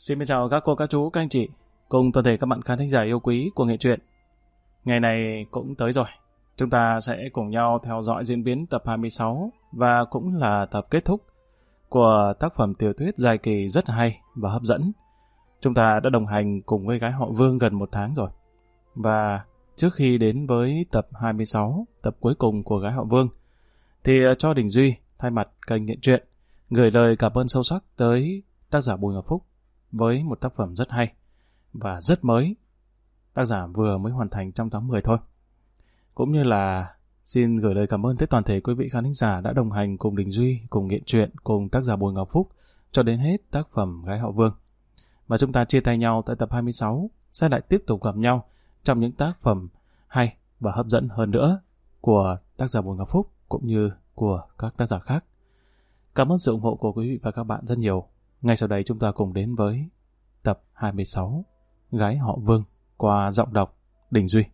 Xin chào các cô, các chú, các anh chị, cùng toàn thể các bạn khán thính giả yêu quý của Nghệ Truyện. Ngày này cũng tới rồi, chúng ta sẽ cùng nhau theo dõi diễn biến tập 26 và cũng là tập kết thúc của tác phẩm tiểu thuyết dài kỳ rất hay và hấp dẫn. Chúng ta đã đồng hành cùng với gái họ Vương gần 1 tháng rồi. Và trước khi đến với tập 26, tập cuối cùng của gái họ Vương, thì cho Đình Duy thay mặt kênh Nghệ Truyện gửi lời cảm ơn sâu sắc tới tác giả Bùi Ngọc Phúc với một tác phẩm rất hay và rất mới. Tác giả vừa mới hoàn thành trong tháng 10 thôi. Cũng như là xin gửi lời cảm ơn tới toàn thể quý vị khán thính giả đã đồng hành cùng Đình Duy, cùng Nghệ Truyện, cùng tác giả Bùi Ngọc Phúc cho đến hết tác phẩm Gái họ Vương. Và chúng ta chia tay nhau tại tập 26, sẽ lại tiếp tục gặp nhau trong những tác phẩm hay và hấp dẫn hơn nữa của tác giả Bùi Ngọc Phúc cũng như của các tác giả khác. Cảm ơn sự ủng hộ của quý vị và các bạn rất nhiều. Ngay sau đây chúng ta cùng đến với tập 26 Gái họ Vương qua giọng đọc Đình Duy.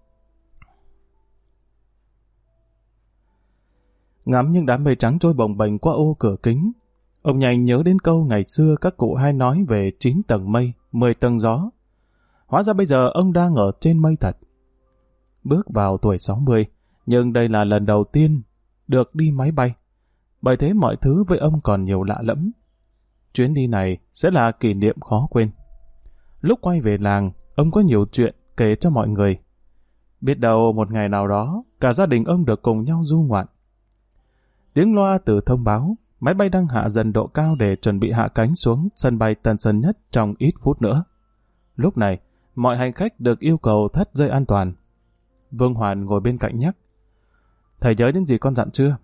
Ngắm những đám mây trắng trôi bồng bềnh qua ô cửa kính, ông nhanh nhớ đến câu ngày xưa các cụ hay nói về 9 tầng mây, 10 tầng gió. Hóa ra bây giờ ông đang ở trên mây thật. Bước vào tuổi 60, nhưng đây là lần đầu tiên được đi máy bay. Bởi thế mọi thứ với ông còn nhiều lạ lẫm. Chuyến đi này sẽ là kỷ niệm khó quên. Lúc quay về làng, ông có nhiều chuyện kể cho mọi người. Biết đâu một ngày nào đó, cả gia đình ông được cùng nhau du ngoạn. Tiếng loa từ thông báo, máy bay đang hạ dần độ cao để chuẩn bị hạ cánh xuống sân bay Tân Sơn Nhất trong ít phút nữa. Lúc này, mọi hành khách được yêu cầu thắt dây an toàn. Vương Hoàn ngồi bên cạnh nhắc: "Thầy nhớ những gì con dặn chưa?"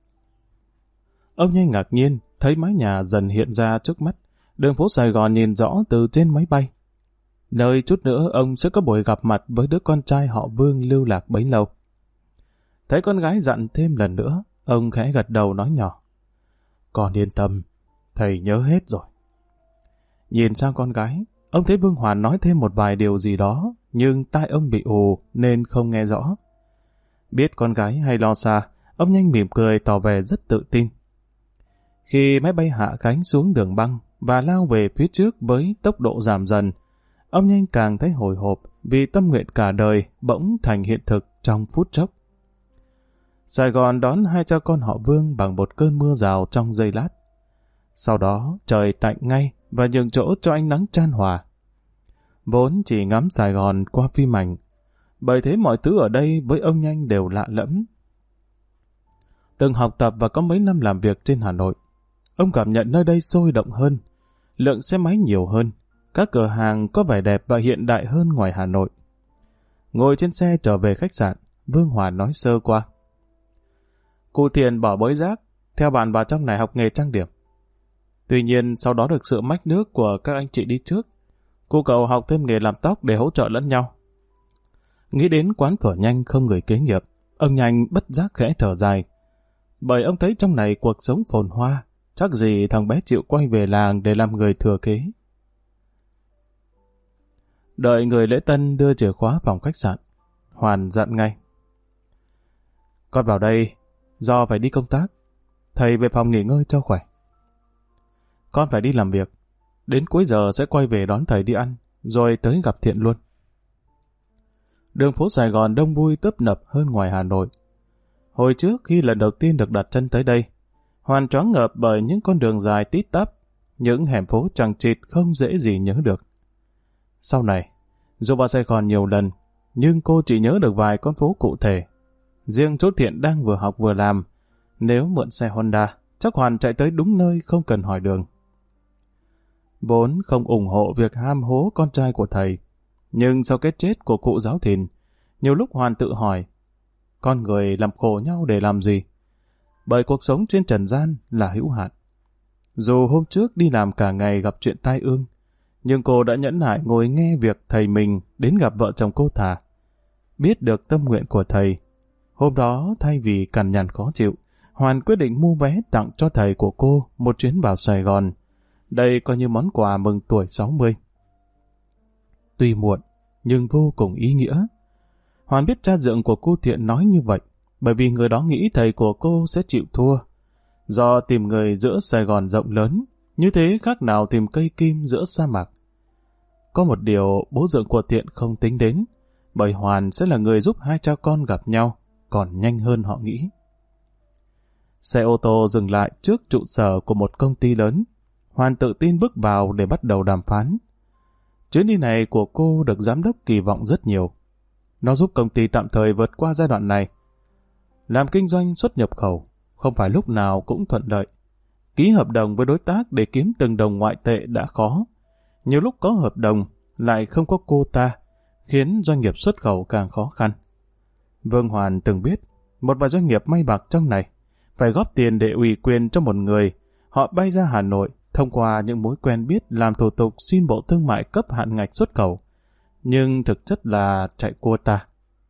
Ông nhanh ngạc nhiên, thấy mái nhà dần hiện ra trước mắt, đường phố Sài Gòn nhìn rõ từ trên máy bay. Nơi chút nữa ông sẽ có buổi gặp mặt với đứa con trai họ Vương lưu lạc bấy lâu. Thấy con gái dặn thêm lần nữa, ông khẽ gật đầu nói nhỏ: "Con yên tâm, thầy nhớ hết rồi." Nhìn sang con gái, ông thấy Vương Hoàn nói thêm một vài điều gì đó, nhưng tai ông bị ù nên không nghe rõ. Biết con gái hay lo xa, ông nhanh mỉm cười tỏ vẻ rất tự tin. Khi máy bay hạ cánh xuống đường băng và lao về phía trước với tốc độ giảm dần, ông nhanh càng thấy hồi hộp vì tâm nguyện cả đời bỗng thành hiện thực trong phút chốc. Sài Gòn đón hai cha con họ Vương bằng một cơn mưa rào trong giây lát. Sau đó trời tạnh ngay và nhường chỗ cho ánh nắng chan hòa. Vốn chỉ ngắm Sài Gòn qua phim ảnh, bởi thế mọi thứ ở đây với ông nhanh đều lạ lẫm. Từng học tập và có mấy năm làm việc trên Hà Nội, ông cảm nhận nơi đây sôi động hơn, lượng xe máy nhiều hơn, các cửa hàng có vẻ đẹp và hiện đại hơn ngoài Hà Nội. Ngồi trên xe trở về khách sạn, Vương Hoàn nói sơ qua: "Cụ Thiện bỏ bới rác, theo bạn vào trong này học nghề trang điểm. Tuy nhiên sau đó được sự mách nước của các anh chị đi trước, cô cậu học thêm nghề làm tóc để hỗ trợ lẫn nhau." Nghĩ đến quán phở nhanh không người kế nghiệp, ông nhanh bất giác khẽ thở dài. Bởi ông thấy trong này cuộc sống phồn hoa, chắc gì thằng bé chịu quay về làng để làm người thừa kế. Đợi người lễ tân đưa chìa khóa phòng khách sạn, Hoàn dặn ngay: "Con vào đây, do phải đi công tác, thầy về phòng nghỉ ngơi cho khỏe. Con phải đi làm việc, đến cuối giờ sẽ quay về đón thầy đi ăn, rồi tới gặp Thiện luôn." Đường phố Sài Gòn đông vui tấp nập hơn ngoài Hà Nội. Hồi trước khi lần đầu tiên được đặt chân tới đây, Hoàn choáng ngợp bởi những con đường dài tít tắp, những hẻm phố chằng chịt không dễ gì nhớ được. Sau này, dù vào Sài Gòn nhiều lần, nhưng cô chỉ nhớ được vài con phố cụ thể. Riêng chỗ Thiện đang vừa học vừa làm, nếu mượn xe Honda, chắc Hoàn chạy tới đúng nơi không cần hỏi đường. Vốn không ủng hộ việc ham hố con trai của thầy, nhưng sau cái chết của cụ giáo thìn, nhiều lúc Hoàn tự hỏi, con người làm khổ nhau để làm gì? Bởi cuộc sống trên trần gian là hữu hạn. Dù hôm trước đi làm cả ngày gặp chuyện tai ương, nhưng cô đã nhẫn nại ngồi nghe việc thầy mình đến gặp vợ chồng cô Thà. Biết được tâm nguyện của thầy, hôm đó thay vì cằn nhằn khó chịu, Hoàn quyết định mua vé tặng cho thầy của cô một chuyến vào Sài Gòn. Đây coi như món quà mừng tuổi 60. Tuy muộn, nhưng vô cùng ý nghĩa. Hoàn biết cha dượng của cô Thiện nói như vậy, bởi vì người đó nghĩ thầy của cô sẽ chịu thua. Do tìm người giữa Sài Gòn rộng lớn, Như thế khác nào tìm cây kim giữa sa mạc. Có một điều bố dượng của Thiện không tính đến, bởi Hoàn sẽ là người giúp hai cha con gặp nhau, còn nhanh hơn họ nghĩ. Xe ô tô dừng lại trước trụ sở của một công ty lớn. Hoàn tự tin bước vào để bắt đầu đàm phán. Chuyến đi này của cô được giám đốc kỳ vọng rất nhiều. Nó giúp công ty tạm thời vượt qua giai đoạn này. Làm kinh doanh xuất nhập khẩu, không phải lúc nào cũng thuận lợi. Ký hợp đồng với đối tác để kiếm từng đồng ngoại tệ đã khó. Nhiều lúc có hợp đồng, lại không có quota, khiến doanh nghiệp xuất khẩu càng khó khăn. Vương Hoàn từng biết, một vài doanh nghiệp may bạc trong này, phải góp tiền để ủy quyền cho một người. Họ bay ra Hà Nội, thông qua những mối quen biết làm thủ tục xin Bộ Thương mại cấp hạn ngạch xuất khẩu. Nhưng thực chất là chạy quota.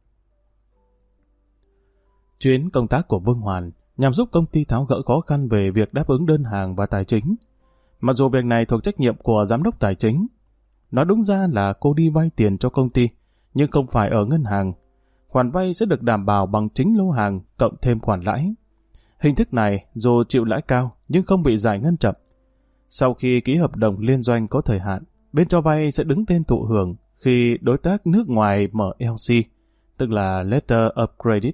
Chuyến công tác của Vương Hoàn nhằm giúp công ty tháo gỡ khó khăn về việc đáp ứng đơn hàng và tài chính. Mặc dù việc này thuộc trách nhiệm của giám đốc tài chính. Nói đúng ra là cô đi vay tiền cho công ty, nhưng không phải ở ngân hàng. Khoản vay sẽ được đảm bảo bằng chính lô hàng cộng thêm khoản lãi. Hình thức này dù chịu lãi cao nhưng không bị giải ngân chậm. Sau khi ký hợp đồng liên doanh có thời hạn, bên cho vay sẽ đứng tên thụ hưởng khi đối tác nước ngoài mở LC, tức là Letter of Credit.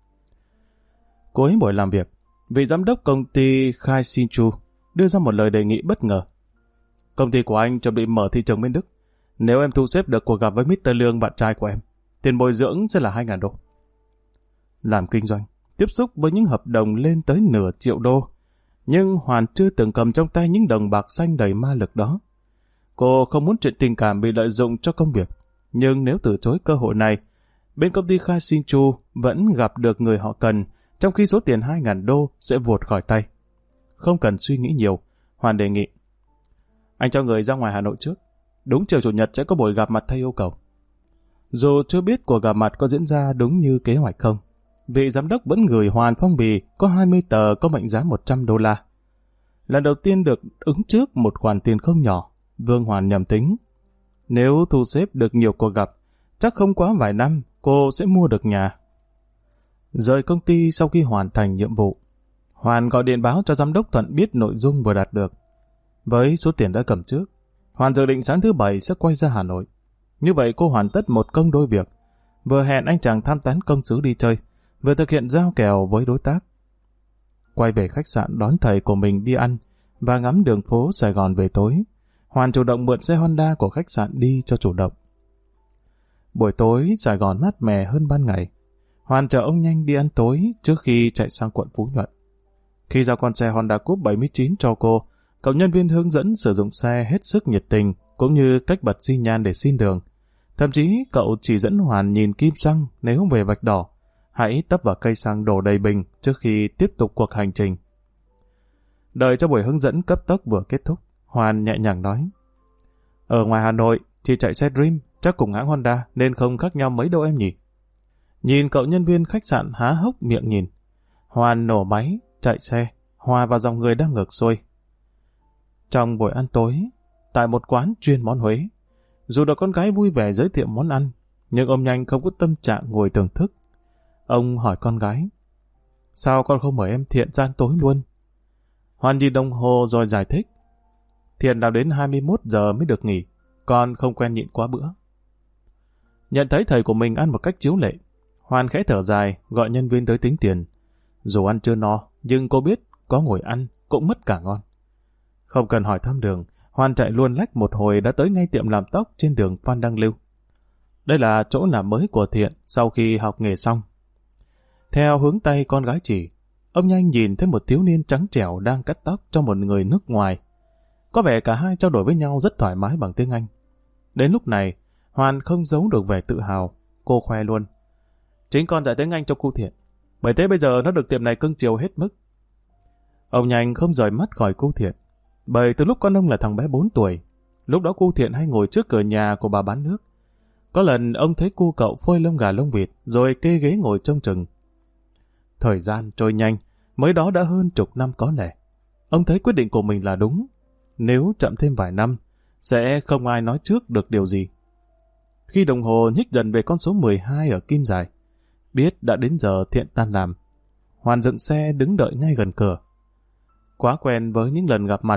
Cuối buổi làm việc, vị giám đốc công ty Khai Sinh Chu đưa ra một lời đề nghị bất ngờ. Công ty của anh chuẩn bị mở thị trường bên Đức. Nếu em thu xếp được cuộc gặp với Mr. Lương, bạn trai của em, tiền bồi dưỡng sẽ là 2.000 đô. Làm kinh doanh, tiếp xúc với những hợp đồng lên tới nửa triệu đô, nhưng Hoàn chưa từng cầm trong tay những đồng bạc xanh đầy ma lực đó. Cô không muốn chuyện tình cảm bị lợi dụng cho công việc, nhưng nếu từ chối cơ hội này, bên công ty Khai Sinh Chu vẫn gặp được người họ cần, trong khi số tiền 2.000 đô sẽ vụt khỏi tay. Không cần suy nghĩ nhiều, Hoàn đề nghị. Anh cho người ra ngoài Hà Nội trước. Đúng chiều Chủ nhật sẽ có buổi gặp mặt theo yêu cầu. Dù chưa biết cuộc gặp mặt có diễn ra đúng như kế hoạch không, vị giám đốc vẫn gửi Hoàn phong bì có 20 tờ có mệnh giá 100 đô la. Lần đầu tiên được ứng trước một khoản tiền không nhỏ, Vương Hoàn nhầm tính. Nếu thu xếp được nhiều cuộc gặp, chắc không quá vài năm cô sẽ mua được nhà. Rời công ty sau khi hoàn thành nhiệm vụ, Hoàn gọi điện báo cho giám đốc Thuận biết nội dung vừa đạt được. Với số tiền đã cầm trước, Hoàn dự định sáng thứ Bảy sẽ quay ra Hà Nội. Như vậy cô hoàn tất một công đôi việc, vừa hẹn anh chàng tham tán công xứ đi chơi, vừa thực hiện giao kèo với đối tác. Quay về khách sạn đón thầy của mình đi ăn và ngắm đường phố Sài Gòn về tối, Hoàn chủ động mượn xe Honda của khách sạn đi cho chủ động. Buổi tối Sài Gòn mát mẻ hơn ban ngày. Hoàn chở ông Nhanh đi ăn tối trước khi chạy sang quận Phú Nhuận. Khi giao con xe Honda Coupe 79 cho cô, cậu nhân viên hướng dẫn sử dụng xe hết sức nhiệt tình, cũng như cách bật xi nhan để xin đường. Thậm chí cậu chỉ dẫn Hoàn nhìn kim xăng nếu về vạch đỏ, hãy tấp vào cây xăng đổ đầy bình trước khi tiếp tục cuộc hành trình. Đợi cho buổi hướng dẫn cấp tốc vừa kết thúc, Hoàn nhẹ nhàng nói: Ở ngoài Hà Nội, chị chạy xe Dream, chắc cùng hãng Honda nên không khác nhau mấy đâu em nhỉ? Nhìn cậu nhân viên khách sạn há hốc miệng nhìn, Hoàn nổ máy, chạy xe, hòa vào dòng người đang ngược xuôi. Trong buổi ăn tối, tại một quán chuyên món Huế, dù được con gái vui vẻ giới thiệu món ăn, nhưng ông Nhanh không có tâm trạng ngồi thưởng thức. Ông hỏi con gái: Sao con không mời em Thiện ra ăn tối luôn? Hoàn nhìn đồng hồ rồi giải thích: Thiện nào đến 21 giờ mới được nghỉ, con không quen nhịn quá bữa. Nhận thấy thầy của mình ăn một cách chiếu lệ, Hoàn khẽ thở dài, gọi nhân viên tới tính tiền. Dù ăn chưa no, nhưng cô biết có ngồi ăn cũng mất cả ngon. Không cần hỏi thăm đường, Hoàn chạy luôn lách một hồi đã tới ngay tiệm làm tóc trên đường Phan Đăng Lưu. Đây là chỗ làm mới của Thiện sau khi học nghề xong. Theo hướng tay con gái chỉ, ông Nhanh nhìn thấy một thiếu niên trắng trẻo đang cắt tóc cho một người nước ngoài. Có vẻ cả hai trao đổi với nhau rất thoải mái bằng tiếng Anh. Đến lúc này, Hoàn không giấu được vẻ tự hào, cô khoe luôn: Chính con dạy tiếng Anh cho cu Thiện, bởi thế bây giờ nó được tiệm này cưng chiều hết mức. Ông Nhanh không rời mắt khỏi cu Thiện, bởi từ lúc con ông là thằng bé 4 tuổi, lúc đó cu Thiện hay ngồi trước cửa nhà của bà bán nước. Có lần ông thấy cu cậu phơi lông gà lông vịt rồi kê ghế ngồi trông chừng. Thời gian trôi nhanh, mới đó đã hơn chục năm có lẽ. Ông thấy quyết định của mình là đúng. Nếu chậm thêm vài năm, sẽ không ai nói trước được điều gì. Khi đồng hồ nhích dần về con số 12 ở Kim Dài, biết đã đến giờ Thiện tan làm, Hoàn dựng xe đứng đợi ngay gần cửa. Quá quen với những lần gặp mặt,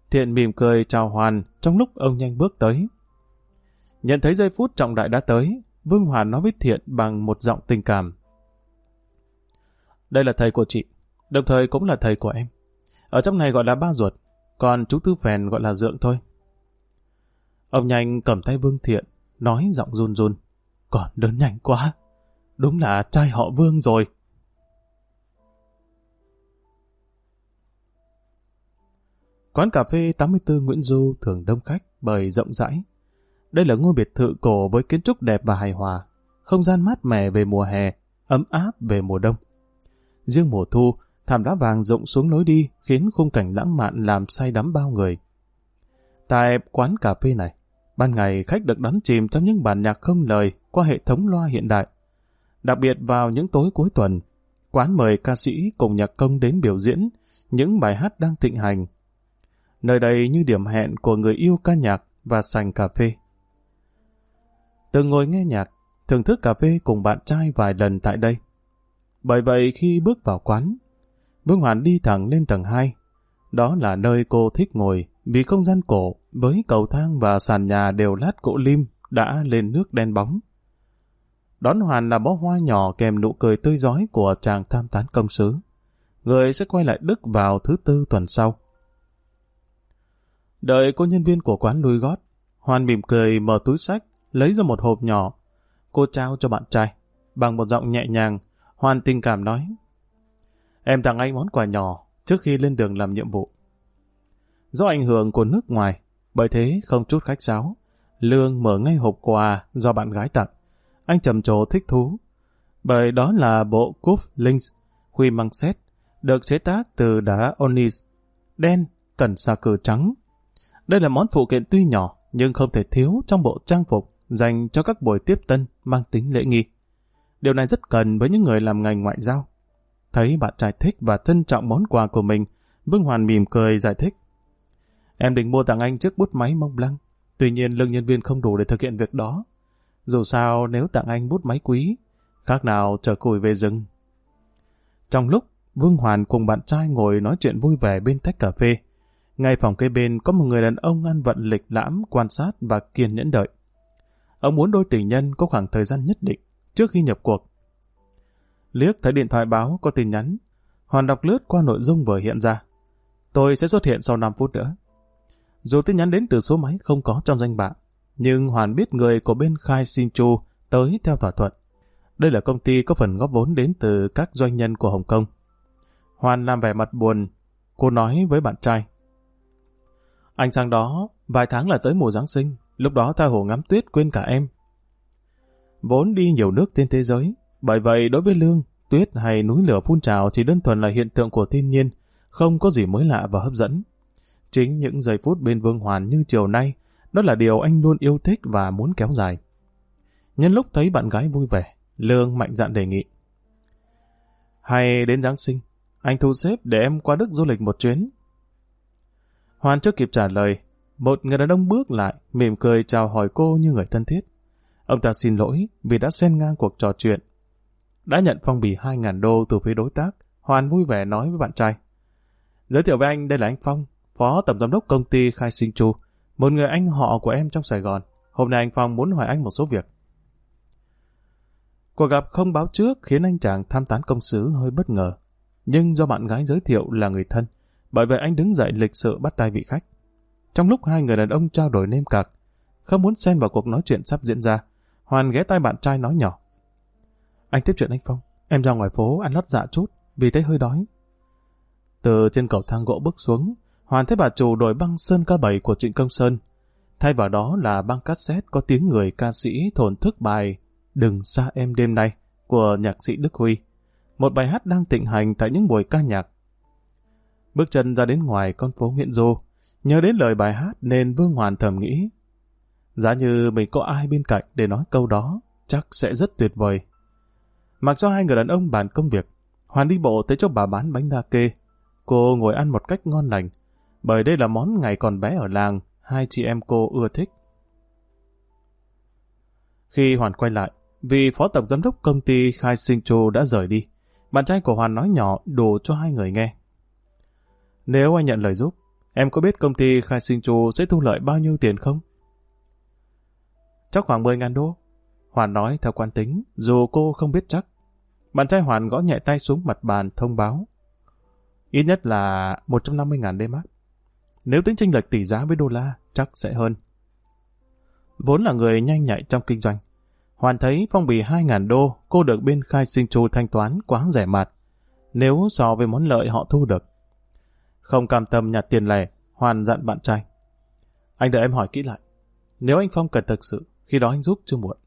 Thiện mỉm cười chào Hoàn trong lúc ông nhanh bước tới. Nhận thấy giây phút trọng đại đã tới, Vương Hoàn nói với Thiện bằng một giọng tình cảm. Đây là thầy của chị, đồng thời cũng là thầy của em. Ở trong này gọi là ba ruột, còn chú Tư Phèn gọi là dượng thôi. Ông nhanh cầm tay Vương Thiện, nói giọng run run. Còn đơn nhanh quá, đúng là trai họ Vương rồi. Quán cà phê 84 Nguyễn Du thường đông khách bởi rộng rãi. Đây là ngôi biệt thự cổ với kiến trúc đẹp và hài hòa, không gian mát mẻ về mùa hè, ấm áp về mùa đông. Riêng mùa thu, thảm đá vàng rụng xuống lối đi khiến khung cảnh lãng mạn làm say đắm bao người. Tại quán cà phê này, ban ngày khách được đắm chìm trong những bản nhạc không lời qua hệ thống loa hiện đại. Đặc biệt vào những tối cuối tuần, quán mời ca sĩ cùng nhạc công đến biểu diễn những bài hát đang thịnh hành. Nơi đây như điểm hẹn của người yêu ca nhạc và sành cà phê. Từng ngồi nghe nhạc, thưởng thức cà phê cùng bạn trai vài lần tại đây. Bởi vậy khi bước vào quán, Vương Hoàn đi thẳng lên tầng 2. Đó là nơi cô thích ngồi vì không gian cổ với cầu thang và sàn nhà đều lát gỗ lim đã lên nước đen bóng. Đón Hoàn là bó hoa nhỏ kèm nụ cười tươi rói của chàng tham tán công sứ. Người sẽ quay lại Đức vào thứ Tư tuần sau. Đợi cô nhân viên của quán lui gót, Hoàn mỉm cười mở túi xách, lấy ra một hộp nhỏ. Cô trao cho bạn trai. Bằng một giọng nhẹ nhàng, Hoàn tình cảm nói: Em tặng anh món quà nhỏ trước khi lên đường làm nhiệm vụ. Do ảnh hưởng của nước ngoài, bởi thế không chút khách sáo, Lương mở ngay hộp quà do bạn gái tặng. Anh trầm trồ thích thú, bởi đó là bộ cúp Lynx Huy măng xét, được chế tác từ đá onyx đen, cần sa cừ trắng. Đây là món phụ kiện tuy nhỏ nhưng không thể thiếu trong bộ trang phục dành cho các buổi tiếp tân mang tính lễ nghi. Điều này rất cần với những người làm ngành ngoại giao. Thấy bạn trai thích và trân trọng món quà của mình, Vương Hoàn mỉm cười giải thích: Em định mua tặng anh chiếc bút máy Mont Blanc, tuy nhiên lương nhân viên không đủ để thực hiện việc đó. Dù sao nếu tặng anh bút máy quý, khác nào chở củi về rừng. Trong lúc Vương Hoàn cùng bạn trai ngồi nói chuyện vui vẻ bên tách cà phê, ngay phòng kế bên có một người đàn ông ăn vận lịch lãm quan sát và kiên nhẫn đợi. Ông muốn đôi tình nhân có khoảng thời gian nhất định trước khi nhập cuộc. Liếc thấy điện thoại báo có tin nhắn, Hoàn đọc lướt qua nội dung vừa hiện ra. Tôi sẽ xuất hiện sau 5 phút nữa. Dù tin nhắn đến từ số máy không có trong danh bạ, nhưng Hoàn biết người của bên Khai Sinh Chu tới theo thỏa thuận. Đây là công ty có phần góp vốn đến từ các doanh nhân của Hồng Kông. Hoàn làm vẻ mặt buồn, cô nói với bạn trai: Anh sang đó, vài tháng là tới mùa Giáng sinh, lúc đó tha hồ ngắm tuyết quên cả em. Vốn đi nhiều nước trên thế giới, bởi vậy đối với Lương, tuyết hay núi lửa phun trào chỉ đơn thuần là hiện tượng của thiên nhiên, không có gì mới lạ và hấp dẫn. Chính những giây phút bên Vương Hoàn như chiều nay, đó là điều anh luôn yêu thích và muốn kéo dài. Nhân lúc thấy bạn gái vui vẻ, Lương mạnh dạn đề nghị: Hay đến Giáng sinh, anh thu xếp để em qua Đức du lịch một chuyến. Hoàn chưa kịp trả lời, một người đàn ông bước lại, mỉm cười chào hỏi cô như người thân thiết. Ông ta xin lỗi vì đã xen ngang cuộc trò chuyện. Đã nhận phong bì 2.000 đô từ phía đối tác, Hoàn vui vẻ nói với bạn trai: Giới thiệu với anh, đây là anh Phong, phó tổng giám đốc công ty Khai Sinh Chu, một người anh họ của em trong Sài Gòn. Hôm nay anh Phong muốn hỏi anh một số việc. Cuộc gặp không báo trước khiến anh chàng tham tán công sứ hơi bất ngờ, nhưng do bạn gái giới thiệu là người thân, bởi vậy anh đứng dậy lịch sự bắt tay vị khách. Trong lúc hai người đàn ông trao đổi nêm cạc, không muốn xen vào cuộc nói chuyện sắp diễn ra, Hoàn ghé tai bạn trai nói nhỏ: Anh tiếp chuyện anh Phong, em ra ngoài phố ăn lót dạ chút, vì thấy hơi đói. Từ trên cầu thang gỗ bước xuống, Hoàn thấy bà chủ đổi băng Sơn Ca7 của Trịnh Công Sơn. Thay vào đó là băng cassette có tiếng người ca sĩ thổn thức bài Đừng xa em đêm nay của nhạc sĩ Đức Huy, một bài hát đang thịnh hành tại những buổi ca nhạc. Bước chân ra đến ngoài con phố Nguyễn Du, nhớ đến lời bài hát nên Vương Hoàn thầm nghĩ: Giá như mình có ai bên cạnh để nói câu đó, chắc sẽ rất tuyệt vời. Mặc cho hai người đàn ông bàn công việc, Hoàn đi bộ tới chỗ bà bán bánh đa kê. Cô ngồi ăn một cách ngon lành, bởi đây là món ngày còn bé ở làng, hai chị em cô ưa thích. Khi Hoàn quay lại, vì phó tổng giám đốc công ty Khai Sinh Chu đã rời đi, bạn trai của Hoàn nói nhỏ đủ cho hai người nghe: Nếu anh nhận lời giúp, Em có biết công ty Khai Sinh Chu sẽ thu lợi bao nhiêu tiền không? Chắc khoảng 10.000 đô. Hoàn nói theo quán tính, dù cô không biết chắc. Bạn trai Hoàn gõ nhẹ tay xuống mặt bàn thông báo. Ít nhất là 150.000 D-Mark. Nếu tính chênh lệch tỷ giá với đô la, chắc sẽ hơn. Vốn là người nhanh nhạy trong kinh doanh. Hoàn thấy phong bì 2.000 đô cô được bên Khai Sinh Chu thanh toán quá rẻ mạt, nếu so với món lợi họ thu được. Không cam tâm nhặt tiền lẻ, Hoàn dặn bạn trai. Anh đợi em hỏi kỹ lại. Nếu anh Phong cần thực sự, khi đó anh giúp chưa muộn.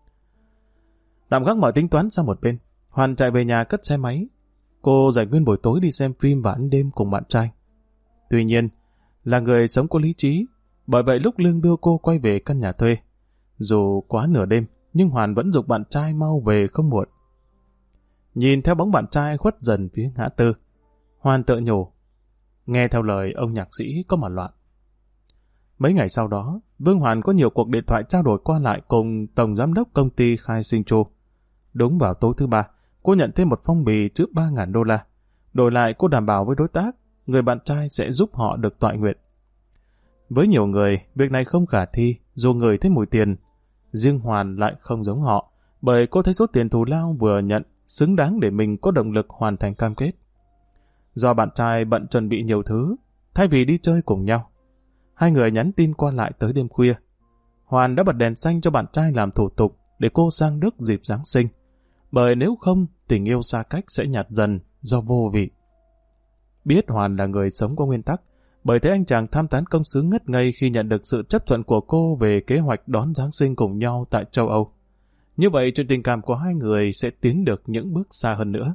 Tạm gác mọi tính toán sang một bên, Hoàn chạy về nhà cất xe máy. Cô dành nguyên buổi tối đi xem phim và ăn đêm cùng bạn trai. Tuy nhiên, là người sống có lý trí, bởi vậy lúc Lương đưa cô quay về căn nhà thuê. Dù quá nửa đêm, nhưng Hoàn vẫn giục bạn trai mau về không muộn. Nhìn theo bóng bạn trai khuất dần phía ngã tư, Hoàn tự nhủ, nghe theo lời ông nhạc sĩ có mà loạn. Mấy ngày sau đó, Vương Hoàn có nhiều cuộc điện thoại trao đổi qua lại cùng tổng giám đốc công ty Khai Sinh Chu. Đúng vào tối thứ ba, cô nhận thêm một phong bì trước 3.000 đô la. Đổi lại cô đảm bảo với đối tác, người bạn trai sẽ giúp họ được toại nguyện. Với nhiều người, việc này không khả thi, dù người thấy mùi tiền. Riêng Hoàn lại không giống họ, bởi cô thấy số tiền thù lao vừa nhận xứng đáng để mình có động lực hoàn thành cam kết. Do bạn trai bận chuẩn bị nhiều thứ, thay vì đi chơi cùng nhau, hai người nhắn tin qua lại tới đêm khuya. Hoàn đã bật đèn xanh cho bạn trai làm thủ tục để cô sang Đức dịp Giáng sinh, bởi nếu không, tình yêu xa cách sẽ nhạt dần do vô vị. Biết Hoàn là người sống có nguyên tắc, bởi thế anh chàng tham tán công xứ ngất ngây khi nhận được sự chấp thuận của cô về kế hoạch đón Giáng sinh cùng nhau tại châu Âu. Như vậy, chuyện tình cảm của hai người sẽ tiến được những bước xa hơn nữa.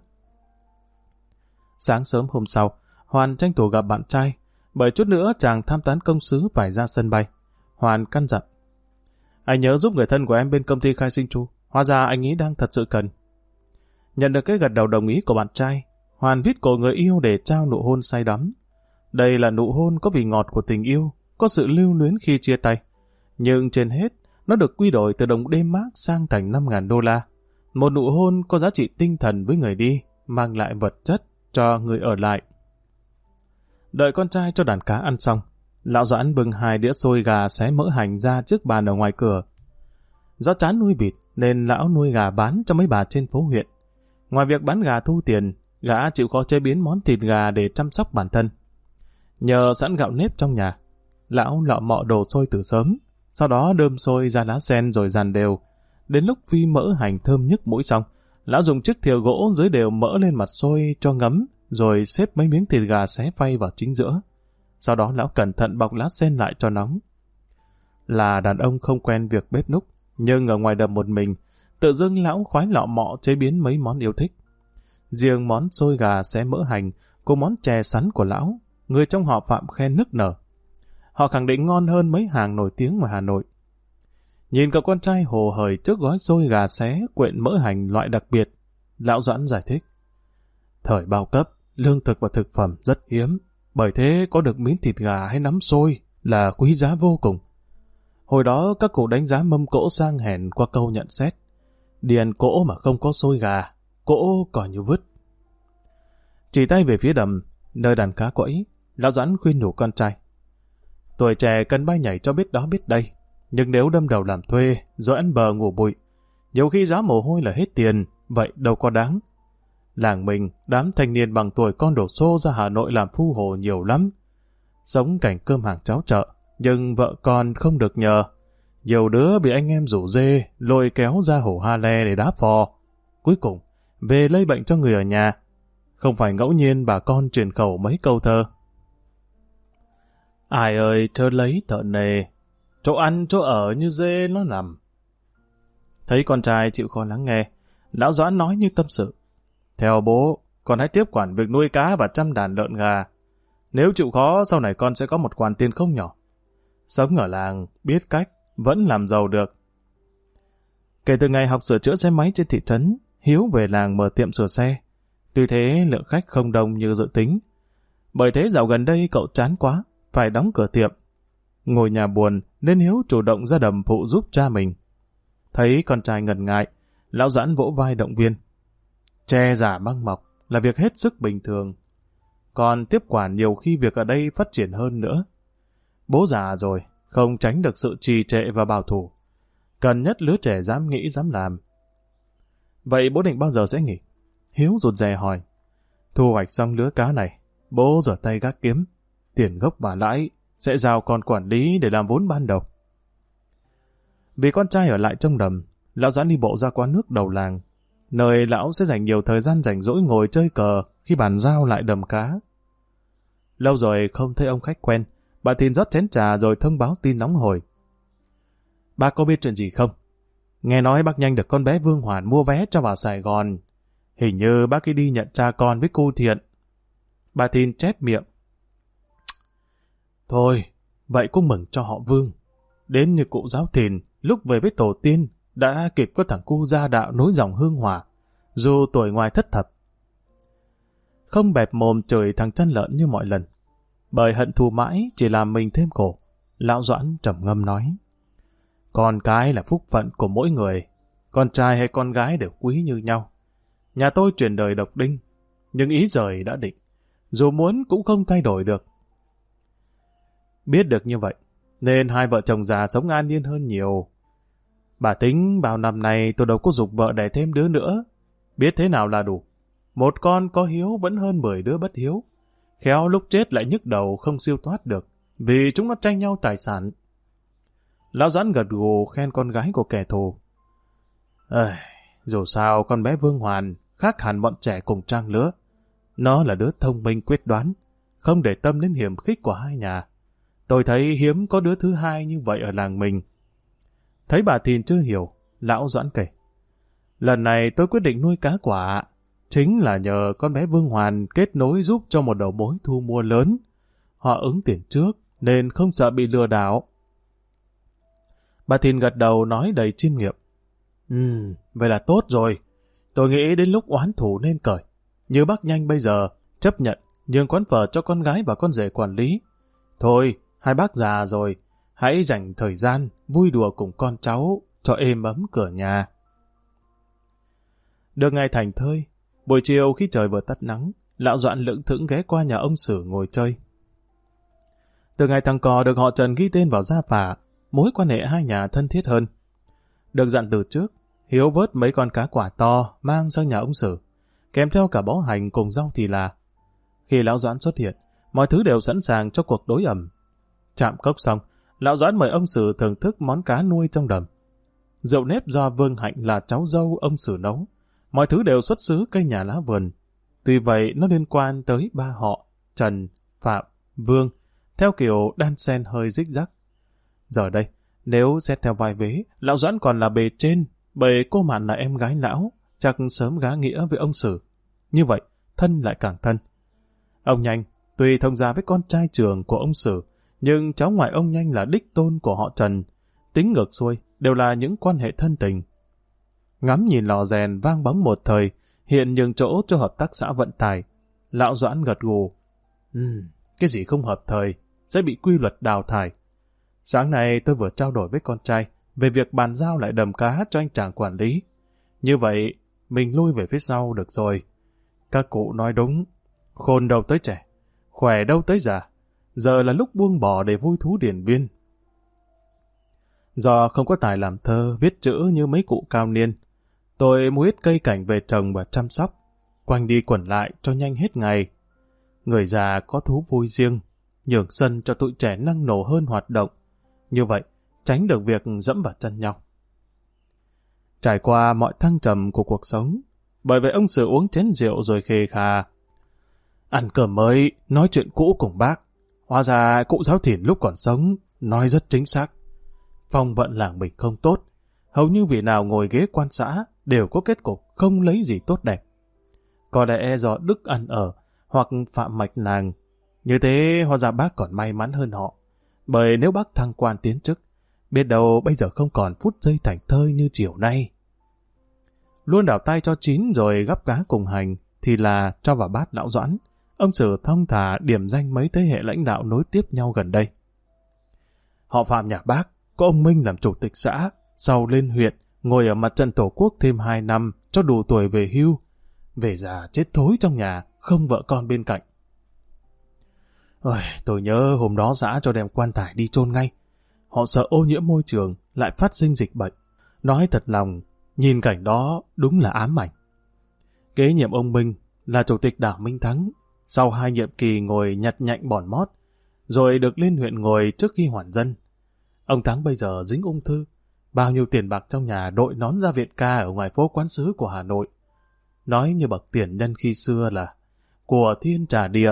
Sáng sớm hôm sau, Hoàn tranh thủ gặp bạn trai, bởi chút nữa chàng tham tán công xứ phải ra sân bay. Hoàn căn dặn. Anh nhớ giúp người thân của em bên công ty Khai Sinh Chu, hóa ra anh ấy đang thật sự cần. Nhận được cái gật đầu đồng ý của bạn trai, Hoàn viết cổ người yêu để trao nụ hôn say đắm. Đây là nụ hôn có vị ngọt của tình yêu, có sự lưu luyến khi chia tay. Nhưng trên hết, nó được quy đổi từ đồng D-Mark sang thành 5.000 đô la. Một nụ hôn có giá trị tinh thần với người đi, mang lại vật chất cho người ở lại. Đợi con trai cho đàn cá ăn xong, lão Doãn bưng 2 đĩa xôi gà xé mỡ hành ra trước bàn ở ngoài cửa. Do chán nuôi vịt nên lão nuôi gà bán cho mấy bà trên phố huyện. Ngoài việc bán gà thu tiền, gã chịu khó chế biến món thịt gà để chăm sóc bản thân. Nhờ sẵn gạo nếp trong nhà, lão lọ mọ đổ xôi từ sớm, sau đó đơm xôi ra lá sen rồi dàn đều. Đến lúc phi mỡ hành thơm nhức mũi xong, lão dùng chiếc thìa gỗ dưới đều mỡ lên mặt xôi cho ngấm, rồi xếp mấy miếng thịt gà xé phay vào chính giữa. Sau đó lão cẩn thận bọc lá sen lại cho nóng. Là đàn ông không quen việc bếp núc, nhưng ở ngoài đầm một mình, tự dưng lão khoái lọ mọ chế biến mấy món yêu thích. Riêng món xôi gà xé mỡ hành cùng món chè sắn của lão, người trong họ Phạm khen nức nở. Họ khẳng định ngon hơn mấy hàng nổi tiếng ngoài Hà Nội. Nhìn cậu con trai hồ hởi trước gói xôi gà xé quện mỡ hành loại đặc biệt, lão Doãn giải thích. Thời bao cấp, lương thực và thực phẩm rất hiếm, bởi thế có được miếng thịt gà hay nắm xôi là quý giá vô cùng. Hồi đó các cụ đánh giá mâm cỗ sang hèn qua câu nhận xét. Đi ăn cỗ mà không có xôi gà, cỗ coi như vứt. Chỉ tay về phía đầm, nơi đàn cá quẫy, lão Doãn khuyên nhủ con trai. Tuổi trẻ cần bay nhảy cho biết đó biết đây, nhưng nếu đâm đầu làm thuê, rồi ăn bờ ngủ bụi, nhiều khi giá mồ hôi là hết tiền, vậy đâu có đáng. Làng mình, đám thanh niên bằng tuổi con đổ xô ra Hà Nội làm phu hồ nhiều lắm. Sống cảnh cơm hàng cháo chợ, nhưng vợ con không được nhờ. Nhiều đứa bị anh em rủ dê, lôi kéo ra hồ Ha Le để đá phò. Cuối cùng, về lây bệnh cho người ở nhà. Không phải ngẫu nhiên bà con truyền khẩu mấy câu thơ. Ai ơi chớ lấy thợ nề, chỗ ăn chỗ ở như dê nó nằm. Thấy con trai chịu khó lắng nghe, lão Doãn nói như tâm sự. Theo bố, con hãy tiếp quản việc nuôi cá và chăm đàn lợn gà. Nếu chịu khó, sau này con sẽ có một khoản tiền không nhỏ. Sống ở làng, biết cách, vẫn làm giàu được. Kể từ ngày học sửa chữa xe máy trên thị trấn, Hiếu về làng mở tiệm sửa xe. Tuy thế, lượng khách không đông như dự tính. Bởi thế dạo gần đây cậu chán quá, phải đóng cửa tiệm. Ngồi nhà buồn, nên Hiếu chủ động ra đầm phụ giúp cha mình. Thấy con trai ngần ngại, lão Doãn vỗ vai động viên. Tre giả măng mọc là việc hết sức bình thường. còn tiếp quản nhiều khi việc ở đây phát triển hơn nữa. Bố già rồi, không tránh được sự trì trệ và bảo thủ. Cần nhất lứa trẻ dám nghĩ dám làm. Vậy bố định bao giờ sẽ nghỉ? Hiếu rụt rè hỏi. Thu hoạch xong lứa cá này, bố rửa tay gác kiếm. Tiền gốc và lãi sẽ giao con quản lý để làm vốn ban đầu. Vì con trai ở lại trong đầm, lão Doãn đi bộ ra quán nước đầu làng, nơi lão sẽ dành nhiều thời gian rảnh rỗi ngồi chơi cờ khi bàn giao lại đầm cá. Lâu rồi không thấy ông khách quen, bà Thìn rót chén trà rồi thông báo tin nóng hổi. Bác có biết chuyện gì không? Nghe nói bác Nhanh được con bé Vương Hoàn mua vé cho vào Sài Gòn. Hình như bác ấy đi nhận cha con với cô Thiện. Bà Thìn chép miệng. Thôi, vậy cũng mừng cho họ Vương. Đến như cụ giáo Thìn, lúc về với tổ tiên, đã kịp có thằng cu gia đạo nối dòng hương hỏa, dù tuổi ngoài thất thập. Không bẹp mồm chửi thằng chăn lợn như mọi lần. Bởi hận thù mãi chỉ làm mình thêm khổ. Lão Doãn trầm ngâm nói. Con cái là phúc phận của mỗi người. Con trai hay con gái đều quý như nhau. Nhà tôi truyền đời độc đinh, nhưng ý rời đã định. Dù muốn cũng không thay đổi được. Biết được như vậy, nên hai vợ chồng già sống an yên hơn nhiều. Bà tính bao năm nay tôi đâu có giục vợ đẻ thêm đứa nữa. Biết thế nào là đủ. Một con có hiếu vẫn hơn 10 đứa bất hiếu. Khéo lúc chết lại nhức đầu không siêu thoát được, vì chúng nó tranh nhau tài sản. Lão Doãn gật gù khen con gái của kẻ thù. Dù sao con bé Vương Hoàn khác hẳn bọn trẻ cùng trang lứa. Nó là đứa thông minh quyết đoán, không để tâm đến hiểm khích của hai nhà. Tôi thấy hiếm có đứa thứ hai như vậy ở làng mình. Thấy bà Thìn chưa hiểu, lão Doãn kể. Lần này tôi quyết định nuôi cá quả, chính là nhờ con bé Vương Hoàn kết nối giúp cho một đầu mối thu mua lớn. Họ ứng tiền trước, nên không sợ bị lừa đảo. Bà Thìn gật đầu nói đầy chiêm nghiệm. Vậy là tốt rồi. Tôi nghĩ đến lúc oán thù nên cởi. Như bác Nhanh bây giờ, chấp nhận nhường quán phở cho con gái và con rể quản lý. Thôi, hai bác già rồi, hãy dành thời gian vui đùa cùng con cháu cho êm ấm cửa nhà. Được ngày thành thơi, buổi chiều khi trời vừa tắt nắng, lão Doãn lững thững ghé qua nhà ông Sử ngồi chơi. Từ ngày thằng Cò được họ Trần ghi tên vào gia phả, mối quan hệ hai nhà thân thiết hơn. Được dặn từ trước, Hiếu vớt mấy con cá quả to mang sang nhà ông Sử, kèm theo cả bó hành cùng rau thì là. Khi lão Doãn xuất hiện, mọi thứ đều sẵn sàng cho cuộc đối ẩm. Chạm cốc xong, lão Doãn mời ông Sử thưởng thức món cá nuôi trong đầm. Rượu nếp do Vương Hạnh là cháu dâu ông Sử nấu. Mọi thứ đều xuất xứ cây nhà lá vườn. Tuy vậy nó liên quan tới ba họ, Trần, Phạm, Vương, theo kiểu đan xen hơi rích rắc. Giờ đây, nếu xét theo vai vế, lão Doãn còn là bề trên, bởi cô Mạn là em gái lão, chắc sớm gá nghĩa với ông Sử. Như vậy, thân lại càng thân. Ông Nhanh, tuy thông gia với con trai trưởng của ông Sử, nhưng cháu ngoại ông Nhanh là đích tôn của họ Trần. Tính ngược xuôi, đều là những quan hệ thân tình. Ngắm nhìn lò rèn vang bóng một thời, hiện nhường chỗ cho hợp tác xã vận tải. Lão Doãn gật gù. Cái gì không hợp thời, sẽ bị quy luật đào thải. Sáng nay tôi vừa trao đổi với con trai về việc bàn giao lại đầm cá cho anh chàng quản lý. Như vậy, mình lui về phía sau được rồi. Các cụ nói đúng, khôn đâu tới trẻ, khỏe đâu tới già. Giờ là lúc buông bỏ để vui thú điển viên. Do không có tài làm thơ, viết chữ như mấy cụ cao niên, tôi mua ít cây cảnh về trồng và chăm sóc, quanh đi quẩn lại cho nhanh hết ngày. Người già có thú vui riêng, nhường sân cho tụi trẻ năng nổ hơn hoạt động. Như vậy, tránh được việc dẫm vào chân nhau. Trải qua mọi thăng trầm của cuộc sống, bởi vậy ông Sử uống chén rượu rồi khề khà. Ăn cơm mới, nói chuyện cũ cùng bác. Hóa ra cụ giáo Thìn lúc còn sống, nói rất chính xác. Phong vận làng mình không tốt, hầu như vị nào ngồi ghế quan xã đều có kết cục không lấy gì tốt đẹp. Có lẽ do đức ăn ở, hoặc phạm mạch làng. Như thế hóa ra bác còn may mắn hơn họ. Bởi nếu bác thăng quan tiến chức, biết đâu bây giờ không còn phút giây thành thơi như chiều nay. Luôn đảo tay cho chín rồi gắp cá cùng hành, thì là cho vào bát lão Doãn. Ông Sử thong thả điểm danh mấy thế hệ lãnh đạo nối tiếp nhau gần đây. Họ Phạm nhà bác, có ông Minh làm chủ tịch xã, sau lên huyện, ngồi ở mặt trận tổ quốc thêm 2 năm cho đủ tuổi về hưu. Về già chết thối trong nhà, không vợ con bên cạnh. Ôi, tôi nhớ hôm đó xã cho đem quan tài đi chôn ngay. Họ sợ ô nhiễm môi trường, lại phát sinh dịch bệnh. Nói thật lòng, nhìn cảnh đó đúng là ám ảnh. Kế nhiệm ông Minh là chủ tịch đảng Minh Thắng, sau 2 nhiệm kỳ ngồi nhặt nhạnh bòn mót, rồi được lên huyện ngồi trước khi hoàn dân. Ông Thắng bây giờ dính ung thư, bao nhiêu tiền bạc trong nhà đội nón ra viện ca ở ngoài phố Quán Sứ của Hà Nội. Nói như bậc tiền nhân khi xưa là của thiên trả địa.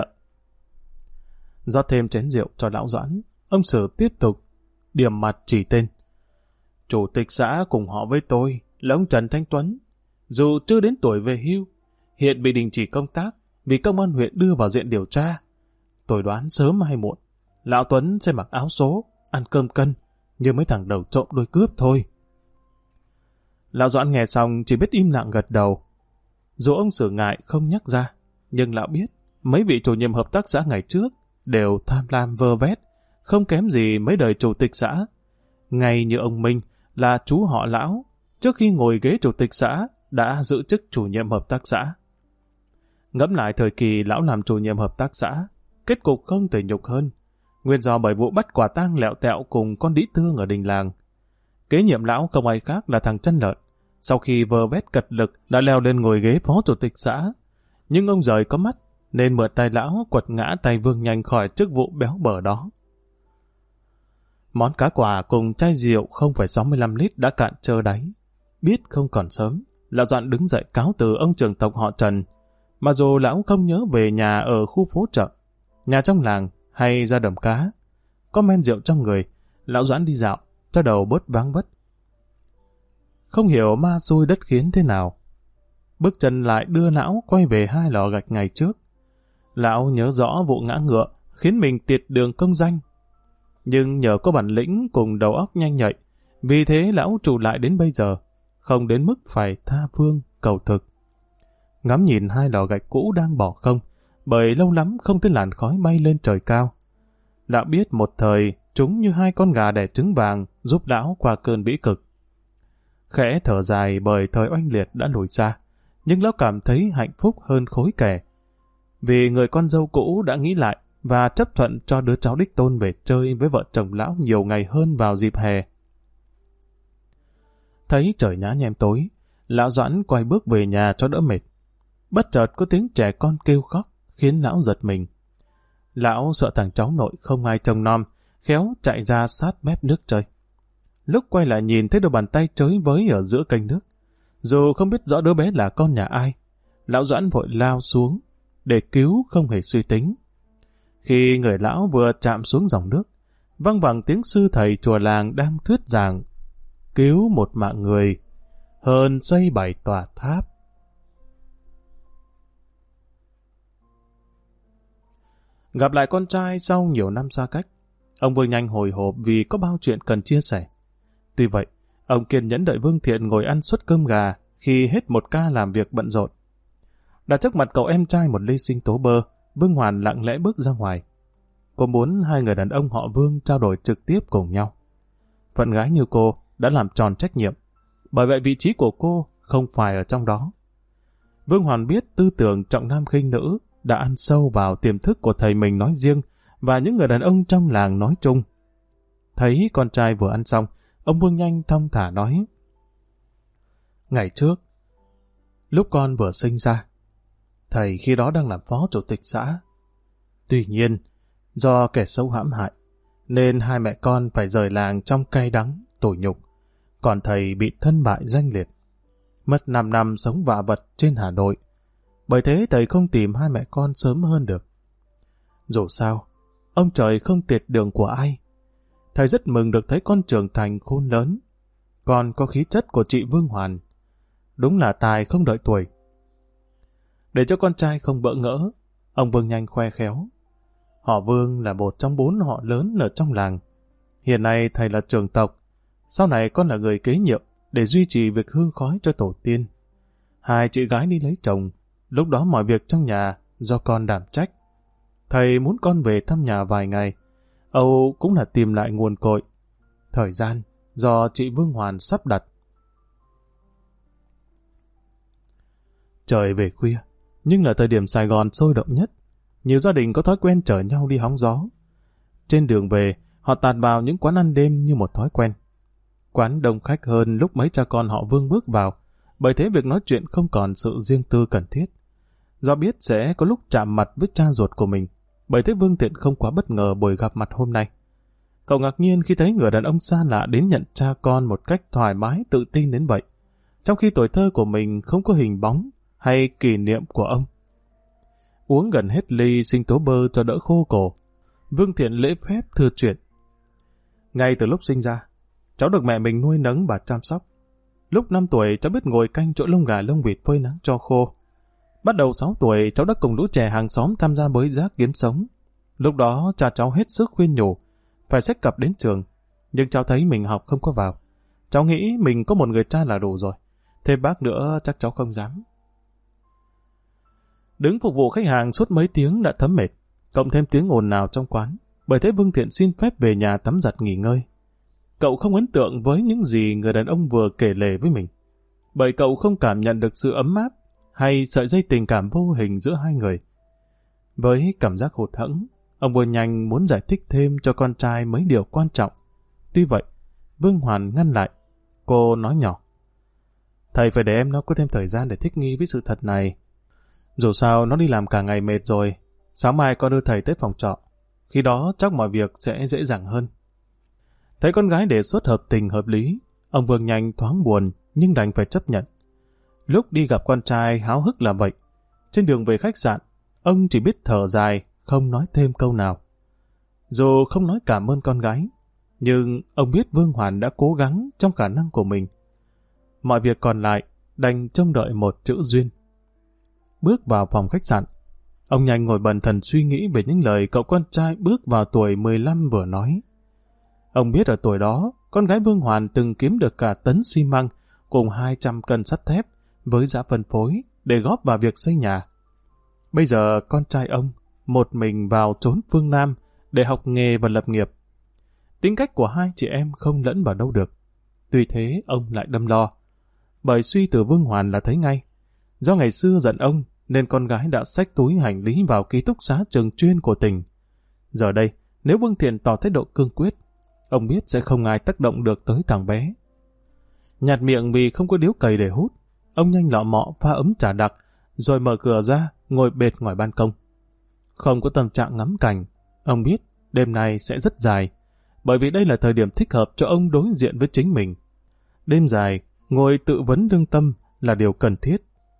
Rót thêm chén rượu cho lão Doãn, ông Sử tiếp tục điểm mặt chỉ tên. Chủ tịch xã cùng họ với tôi là ông Trần Thanh Tuấn. Dù chưa đến tuổi về hưu, hiện bị đình chỉ công tác vì công an huyện đưa vào diện điều tra. Tôi đoán sớm hay muộn, lão Tuấn sẽ mặc áo số, ăn cơm cân, như mấy thằng đầu trộm đuôi cướp thôi. Lão Doãn nghe xong chỉ biết im lặng gật đầu. Dù ông Sử ngại không nhắc ra, nhưng lão biết mấy vị chủ nhiệm hợp tác xã ngày trước đều tham lam vơ vét, không kém gì mấy đời chủ tịch xã. Ngay như ông Minh là chú họ lão, trước khi ngồi ghế chủ tịch xã đã giữ chức chủ nhiệm hợp tác xã. Ngẫm lại thời kỳ lão làm chủ nhiệm hợp tác xã, kết cục không thể nhục hơn. Nguyên do bởi vụ bắt quả tang lẹo tẹo cùng con đĩ tương ở đình làng. Kế nhiệm lão không ai khác là thằng Chân Lợn. Sau khi vơ vét cật lực đã leo lên ngồi ghế phó chủ tịch xã. Nhưng ông giời có mắt, nên mượn tay lão quật ngã tay Vương nhanh khỏi chức vụ béo bở đó. Món cá quả cùng chai rượu 0,65 lít đã cạn trơ đáy. Biết không còn sớm, lão Doãn đứng dậy cáo từ ông trưởng tộc họ Trần. Mà dù lão không nhớ về nhà ở khu phố chợ, nhà trong làng hay ra đầm cá, có men rượu trong người, lão Doãn đi dạo, cho đầu bớt váng vất. Không hiểu ma xui đất khiến thế nào. Bước chân lại đưa lão quay về 2 lò gạch ngày trước. Lão nhớ rõ vụ ngã ngựa khiến mình tiệt đường công danh. Nhưng nhờ có bản lĩnh cùng đầu óc nhanh nhạy, vì thế lão trụ lại đến bây giờ, không đến mức phải tha phương cầu thực. Ngắm nhìn 2 lò gạch cũ đang bỏ không, bởi lâu lắm không thấy làn khói bay lên trời cao. Lão biết một thời chúng như 2 con gà đẻ trứng vàng giúp lão qua cơn bĩ cực. Khẽ thở dài bởi thời oanh liệt đã lùi xa, nhưng lão cảm thấy hạnh phúc hơn khối kẻ. Vì người con dâu cũ đã nghĩ lại và chấp thuận cho đứa cháu đích tôn về chơi với vợ chồng lão nhiều ngày hơn vào dịp hè. Thấy trời nhá nhem tối, lão Doãn quay bước về nhà cho đỡ mệt. Bất chợt có tiếng trẻ con kêu khóc, khiến lão giật mình. Lão sợ thằng cháu nội không ai trông nom, khéo chạy ra sát mép nước chơi. Lúc quay lại nhìn thấy đôi bàn tay chới với ở giữa kênh nước. Dù không biết rõ đứa bé là con nhà ai, lão Doãn vội lao xuống, để cứu không hề suy tính. Khi người lão vừa chạm xuống dòng nước, văng vẳng tiếng sư thầy chùa làng đang thuyết giảng, cứu một mạng người, hơn xây 7 tòa tháp. Gặp lại con trai sau nhiều năm xa cách, ông Vương nhanh hồi hộp vì có bao chuyện cần chia sẻ. Tuy vậy, ông kiên nhẫn đợi Vương Thiện ngồi ăn suất cơm gà khi hết một ca làm việc bận rộn. Đặt trước mặt cậu em trai một ly sinh tố bơ, Vương Hoàn lặng lẽ bước ra ngoài. Cô muốn 2 người đàn ông họ Vương trao đổi trực tiếp cùng nhau. Phận gái như cô đã làm tròn trách nhiệm, bởi vậy vị trí của cô không phải ở trong đó. Vương Hoàn biết tư tưởng trọng nam khinh nữ đã ăn sâu vào tiềm thức của thầy mình nói riêng và những người đàn ông trong làng nói chung. Thấy con trai vừa ăn xong, ông Vương nhanh thong thả nói: Ngày trước, lúc con vừa sinh ra, thầy khi đó đang làm phó chủ tịch xã. Tuy nhiên, do kẻ xấu hãm hại, nên 2 mẹ con phải rời làng trong cay đắng, tủi nhục. Còn thầy bị thân bại danh liệt, mất 5 năm sống vạ vật trên Hà Nội. Bởi thế thầy không tìm 2 mẹ con sớm hơn được. Dù sao, ông trời không tiệt đường của ai. Thầy rất mừng được thấy con trưởng thành khôn lớn, còn có khí chất của chị Vương Hoàn. Đúng là tài không đợi tuổi. Để cho con trai không bỡ ngỡ, ông Vương nhanh khoe khéo. Họ Vương là một trong 4 họ lớn ở trong làng. Hiện nay thầy là trưởng tộc, sau này con là người kế nhiệm để duy trì việc hương khói cho tổ tiên. 2 chị gái đi lấy chồng, lúc đó mọi việc trong nhà do con đảm trách. Thầy muốn con về thăm nhà vài ngày, Âu cũng là tìm lại nguồn cội. Thời gian do chị Vương Hoàn sắp đặt. Trời về khuya, nhưng là thời điểm Sài Gòn sôi động nhất. nhiều gia đình có thói quen chở nhau đi hóng gió. Trên đường về, họ tạt vào những quán ăn đêm như một thói quen. Quán đông khách hơn lúc mấy cha con họ Vương bước vào, bởi thế việc nói chuyện không còn sự riêng tư cần thiết. Do biết sẽ có lúc chạm mặt với cha ruột của mình, bởi thế Vương Thiện không quá bất ngờ buổi gặp mặt hôm nay. Cậu ngạc nhiên khi thấy người đàn ông xa lạ đến nhận cha con một cách thoải mái tự tin đến vậy, trong khi tuổi thơ của mình không có hình bóng hay kỷ niệm của ông. Uống gần hết ly sinh tố bơ cho đỡ khô cổ, Vương Thiện lễ phép thưa chuyện. Ngay từ lúc sinh ra, cháu được mẹ mình nuôi nấng và chăm sóc. Lúc 5 tuổi, cháu biết ngồi canh chỗ lông gà lông vịt phơi nắng cho khô. Bắt đầu 6 tuổi, cháu đã cùng lũ trẻ hàng xóm tham gia bới rác kiếm sống. Lúc đó, cha cháu hết sức khuyên nhủ, phải xách cặp đến trường. Nhưng cháu thấy mình học không có vào. Cháu nghĩ mình có một người cha là đủ rồi. Thêm bác nữa chắc cháu không dám. Đứng phục vụ khách hàng suốt mấy tiếng đã thấm mệt, cộng thêm tiếng ồn nào trong quán. Bởi thế Vương Thiện xin phép về nhà tắm giặt nghỉ ngơi. Cậu không ấn tượng với những gì người đàn ông vừa kể lể với mình, bởi cậu không cảm nhận được sự ấm áp hay sợi dây tình cảm vô hình giữa hai người. Với cảm giác hụt hẫng, ông vừa nhanh muốn giải thích thêm cho con trai mấy điều quan trọng. Tuy vậy, Vương Hoàn ngăn lại. Cô nói nhỏ: Thầy phải để em nó có thêm thời gian để thích nghi với sự thật này. Dù sao nó đi làm cả ngày mệt rồi, sáng mai con đưa thầy tới phòng trọ. Khi đó chắc mọi việc sẽ dễ dàng hơn. Thấy con gái đề xuất hợp tình hợp lý, ông Vương nhanh thoáng buồn nhưng đành phải chấp nhận. Lúc đi gặp con trai háo hức là vậy. Trên đường về khách sạn, ông chỉ biết thở dài, không nói thêm câu nào. Dù không nói cảm ơn con gái, nhưng ông biết Vương Hoàn đã cố gắng trong khả năng của mình. Mọi việc còn lại đành trông đợi một chữ duyên. Bước vào phòng khách sạn, ông nhanh ngồi bần thần suy nghĩ về những lời cậu con trai bước vào tuổi 15 vừa nói. Ông biết ở tuổi đó, con gái Vương Hoàn từng kiếm được cả tấn xi măng cùng 200 cân sắt thép với giá phân phối để góp vào việc xây nhà. Bây giờ con trai ông một mình vào trốn phương Nam để học nghề và lập nghiệp. Tính cách của hai chị em không lẫn vào đâu được. Tuy thế ông lại đâm lo, bởi suy từ Vương Hoàn là thấy ngay. Do ngày xưa giận ông nên con gái đã xách túi hành lý vào ký túc xá trường chuyên của tỉnh. Giờ đây, nếu Vương Thiện tỏ thái độ cương quyết, ông biết sẽ không ai tác động được tới thằng bé. Nhạt miệng vì không có điếu cày để hút, ông nhanh lọ mọ pha ấm trà đặc, rồi mở cửa ra, ngồi bệt ngoài ban công. Không có tâm trạng ngắm cảnh, ông biết đêm nay sẽ rất dài, bởi vì đây là thời điểm thích hợp cho ông đối diện với chính mình. Đêm dài, ngồi tự vấn lương tâm là điều cần thiết.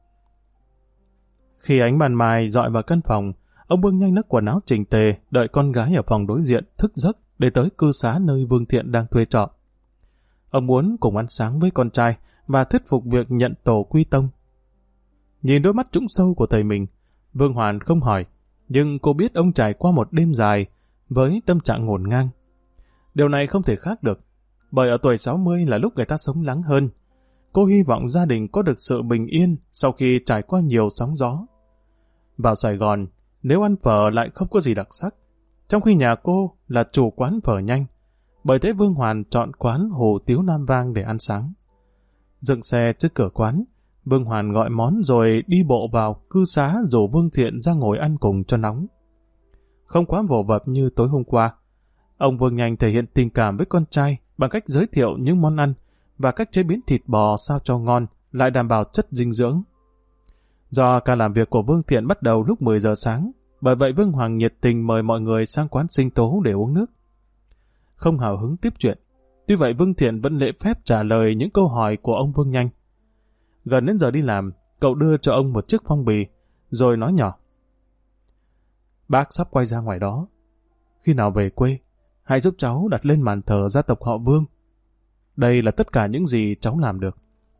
Khi ánh ban mai dọi vào căn phòng, ông Vương nhanh nấc quần áo chỉnh tề, đợi con gái ở phòng đối diện thức giấc để tới cư xá nơi Vương Thiện đang thuê trọ. Ông muốn cùng ăn sáng với con trai và thuyết phục việc nhận tổ quy tông. Nhìn đôi mắt trũng sâu của thầy mình, Vương Hoàn không hỏi, nhưng cô biết ông trải qua một đêm dài với tâm trạng ngổn ngang. Điều này không thể khác được, bởi ở tuổi 60 là lúc người ta sống lắng hơn. Cô hy vọng gia đình có được sự bình yên sau khi trải qua nhiều sóng gió. Vào Sài Gòn, nếu ăn phở lại không có gì đặc sắc, trong khi nhà cô là chủ quán phở nhanh. Bởi thế Vương Hoàn chọn quán Hủ Tiếu Nam Vang để ăn sáng. Dừng xe trước cửa quán, Vương Hoàn gọi món rồi đi bộ vào cư xá rủ Vương Thiện ra ngồi ăn cùng cho nóng. Không quá vồ vập như tối hôm qua, ông Vương nhanh thể hiện tình cảm với con trai bằng cách giới thiệu những món ăn và cách chế biến thịt bò sao cho ngon, lại đảm bảo chất dinh dưỡng. Do ca làm việc của Vương Thiện bắt đầu lúc 10 giờ sáng, bởi vậy Vương Hoàng nhiệt tình mời mọi người sang quán sinh tố để uống nước. Không hào hứng tiếp chuyện, tuy vậy Vương Thiện vẫn lễ phép trả lời những câu hỏi của ông Vương Nhanh. Gần đến giờ đi làm, cậu đưa cho ông một chiếc phong bì, rồi nói nhỏ: Bác sắp quay ra ngoài đó. Khi nào về quê, hãy giúp cháu đặt lên bàn thờ gia tộc họ Vương. Đây là tất cả những gì cháu làm được.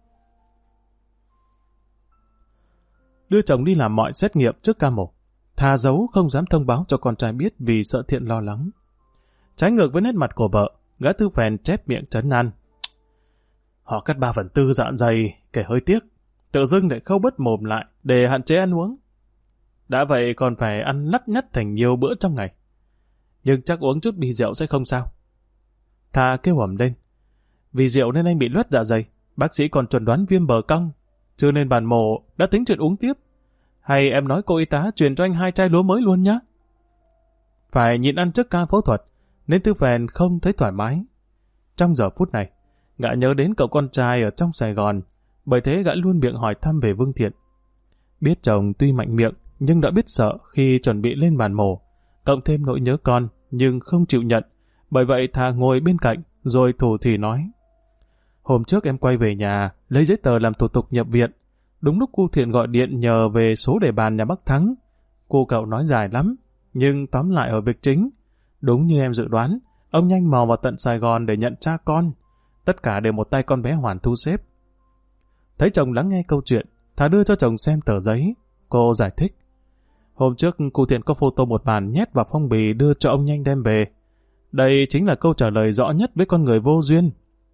Đưa chồng đi làm mọi xét nghiệm trước ca mổ, thà giấu không dám thông báo cho con trai biết vì sợ Thiện lo lắng. Trái ngược với nét mặt của vợ, gã Tư Phèn chép miệng trấn an: Họ cắt 3/4 dạ dày, kể hơi tiếc, tự dưng lại khâu bớt mồm lại để hạn chế ăn uống. Đã vậy còn phải ăn lắt nhắt thành nhiều bữa trong ngày. Nhưng chắc uống chút bia rượu sẽ không sao. Thà kêu ầm lên: Vì rượu nên anh bị loét dạ dày, bác sĩ còn chuẩn đoán viêm bờ cong, chưa nên bàn mổ đã tính chuyện uống tiếp. Hay em nói cô y tá truyền cho anh 2 chai lúa mới luôn nhá. Phải nhịn ăn trước ca phẫu thuật, nên Tư Phèn không thấy thoải mái. Trong giờ phút này, gã nhớ đến cậu con trai ở trong Sài Gòn, bởi thế gã luôn miệng hỏi thăm về Vương Thiện. Biết chồng tuy mạnh miệng, nhưng đã biết sợ khi chuẩn bị lên bàn mổ, cộng thêm nỗi nhớ con, nhưng không chịu nhận, bởi vậy thà ngồi bên cạnh, rồi thủ thỉ nói. Hôm trước em quay về nhà, lấy giấy tờ làm thủ tục nhập viện. Đúng lúc cô Thiện gọi điện nhờ về số đề bàn nhà bác Thắng. Cô cậu nói dài lắm, nhưng tóm lại ở việc chính. Đúng như em dự đoán, ông nhanh mò vào tận Sài Gòn để nhận cha con. Tất cả đều một tay con bé Hoàn thu xếp. Thấy chồng lắng nghe câu chuyện, thà đưa cho chồng xem tờ giấy. Cô giải thích. Hôm trước cô Thiện có photo một bản nhét vào phong bì đưa cho ông nhanh đem về. Đây chính là câu trả lời rõ nhất với con người vô duyên.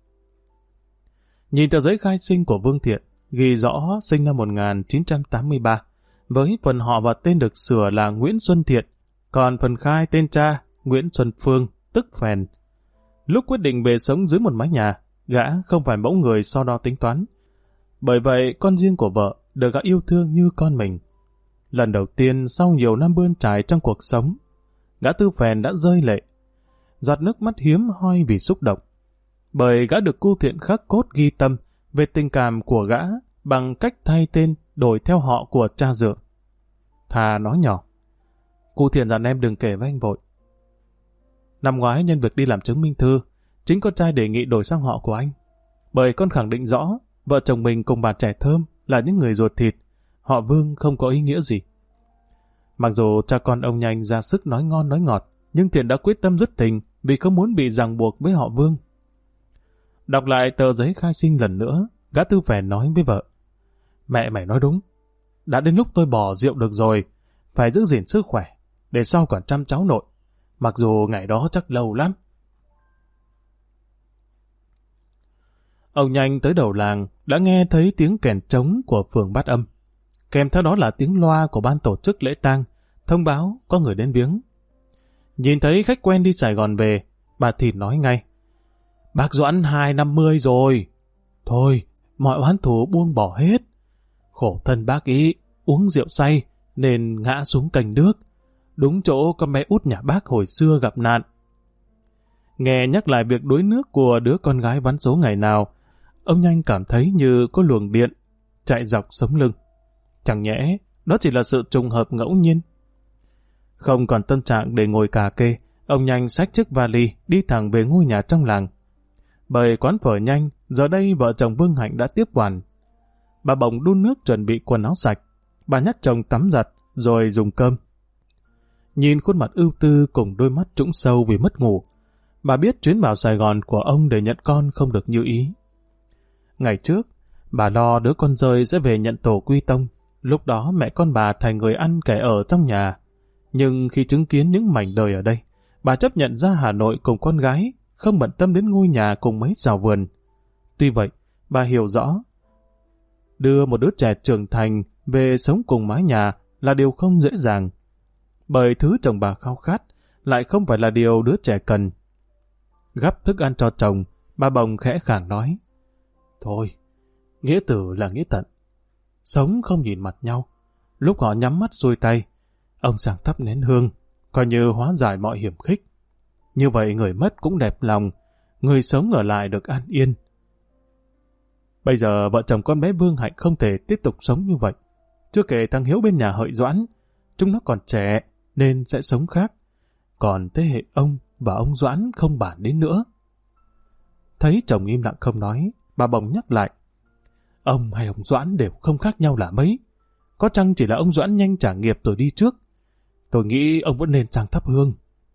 Nhìn tờ giấy khai sinh của Vương Thiện, ghi rõ sinh năm 1983, với phần họ và tên được sửa là Nguyễn Xuân Thiện, còn phần khai tên cha Nguyễn Xuân Phương, tức Phèn. Lúc quyết định về sống dưới một mái nhà, gã không phải mẫu người so đo tính toán. Bởi vậy, con riêng của vợ được gã yêu thương như con mình. Lần đầu tiên sau nhiều năm bươn trải trong cuộc sống, gã Tư Phèn đã rơi lệ. Giọt nước mắt hiếm hoi vì xúc động. Bởi gã được cô Thiện khắc cốt ghi tâm về tình cảm của gã bằng cách thay tên đổi theo họ của cha dượng. Thà nói nhỏ. Cô Thiện dặn em đừng kể với anh vội. Năm ngoái nhân việc đi làm chứng minh thư, chính con trai đề nghị đổi sang họ của anh. Bởi con khẳng định rõ, vợ chồng mình cùng bà trẻ Thơm là những người ruột thịt, họ Vương không có ý nghĩa gì. Mặc dù cha con ông nhanh ra sức nói ngon nói ngọt, nhưng Thiện đã quyết tâm dứt tình vì không muốn bị ràng buộc với họ Vương. Đọc lại tờ giấy khai sinh lần nữa, gã Tư Phèn nói với vợ. Mẹ mày nói đúng, đã đến lúc tôi bỏ rượu được rồi, phải giữ gìn sức khỏe, để sau còn chăm cháu nội, mặc dù ngày đó chắc lâu lắm. Ông nhanh tới đầu làng đã nghe thấy tiếng kèn trống của phường Bát Âm. Kèm theo đó là tiếng loa của ban tổ chức lễ tang, thông báo có người đến viếng. Nhìn thấy khách quen đi Sài Gòn về, bà Thìn nói ngay. Bác Doãn 250 rồi. Thôi, mọi oán thù buông bỏ hết. Khổ thân bác ý, uống rượu say, nên ngã xuống cành nước. Đúng chỗ con bé út nhà bác hồi xưa gặp nạn. Nghe nhắc lại việc đuối nước của đứa con gái vắn số ngày nào, ông nhanh cảm thấy như có luồng điện chạy dọc sống lưng. Chẳng nhẽ, đó chỉ là sự trùng hợp ngẫu nhiên. Không còn tâm trạng để ngồi cà kê, ông nhanh xách chiếc vali đi thẳng về ngôi nhà trong làng. Bởi quán phở nhanh, giờ đây vợ chồng Vương Hạnh đã tiếp quản. Bà bỗng đun nước chuẩn bị quần áo sạch. Bà nhắc chồng tắm giặt, rồi dùng cơm. Nhìn khuôn mặt ưu tư cùng đôi mắt trũng sâu vì mất ngủ, bà biết chuyến vào Sài Gòn của ông để nhận con không được như ý. Ngày trước, bà lo đứa con rơi sẽ về nhận tổ quy tông. Lúc đó mẹ con bà thành người ăn kẻ ở trong nhà. Nhưng khi chứng kiến những mảnh đời ở đây, bà chấp nhận ra Hà Nội cùng con gái, không bận tâm đến ngôi nhà cùng mấy rào vườn. Tuy vậy, bà hiểu rõ, đưa một đứa trẻ trưởng thành về sống cùng mái nhà là điều không dễ dàng. Bởi thứ chồng bà khao khát lại không phải là điều đứa trẻ cần. Gắp thức ăn cho chồng, bà bồng khẽ khàng nói. Thôi, nghĩa tử là nghĩa tận. Sống không nhìn mặt nhau. Lúc họ nhắm mắt xuôi tay, ông sang thắp nén hương, coi như hóa giải mọi hiểm khích. Như vậy người mất cũng đẹp lòng, người sống ở lại được an yên. Bây giờ vợ chồng con bé Vương Hạnh không thể tiếp tục sống như vậy. Chưa kể thằng Hiếu bên nhà Hợi Doãn, chúng nó còn trẻ nên sẽ sống khác. Còn thế hệ ông và ông Doãn không bàn đến nữa. Thấy chồng im lặng không nói, bà bỗng nhắc lại. Ông hay ông Doãn đều không khác nhau là mấy. Có chăng chỉ là ông Doãn nhanh trả nghiệp rồi đi trước. Tôi nghĩ ông vẫn nên sang thắp hương.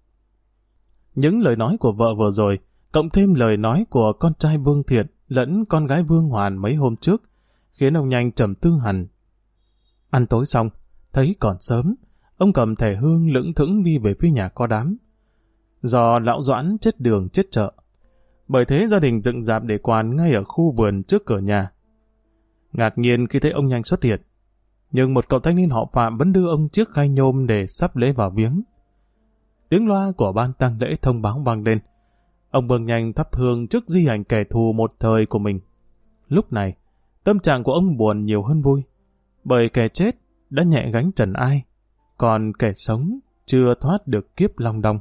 Những lời nói của vợ vừa rồi, cộng thêm lời nói của con trai Vương Thiện lẫn con gái Vương Hoàn mấy hôm trước, khiến ông nhanh trầm tư hẳn. Ăn tối xong, thấy còn sớm, ông cầm thẻ hương lững thững đi về phía nhà có đám. Do lão Doãn chết đường chết chợ, bởi thế gia đình dựng dạp để quan ngay ở khu vườn trước cửa nhà. Ngạc nhiên khi thấy ông nhanh xuất hiện, nhưng một cậu thanh niên họ Phạm vẫn đưa ông chiếc khay nhôm để sắp lễ vào viếng. Tiếng loa của ban tang lễ thông báo vang lên. Ông Vương nhanh thắp hương trước di ảnh kẻ thù một thời của mình. Lúc này, tâm trạng của ông buồn nhiều hơn vui, bởi kẻ chết đã nhẹ gánh trần ai, còn kẻ sống chưa thoát được kiếp long đong.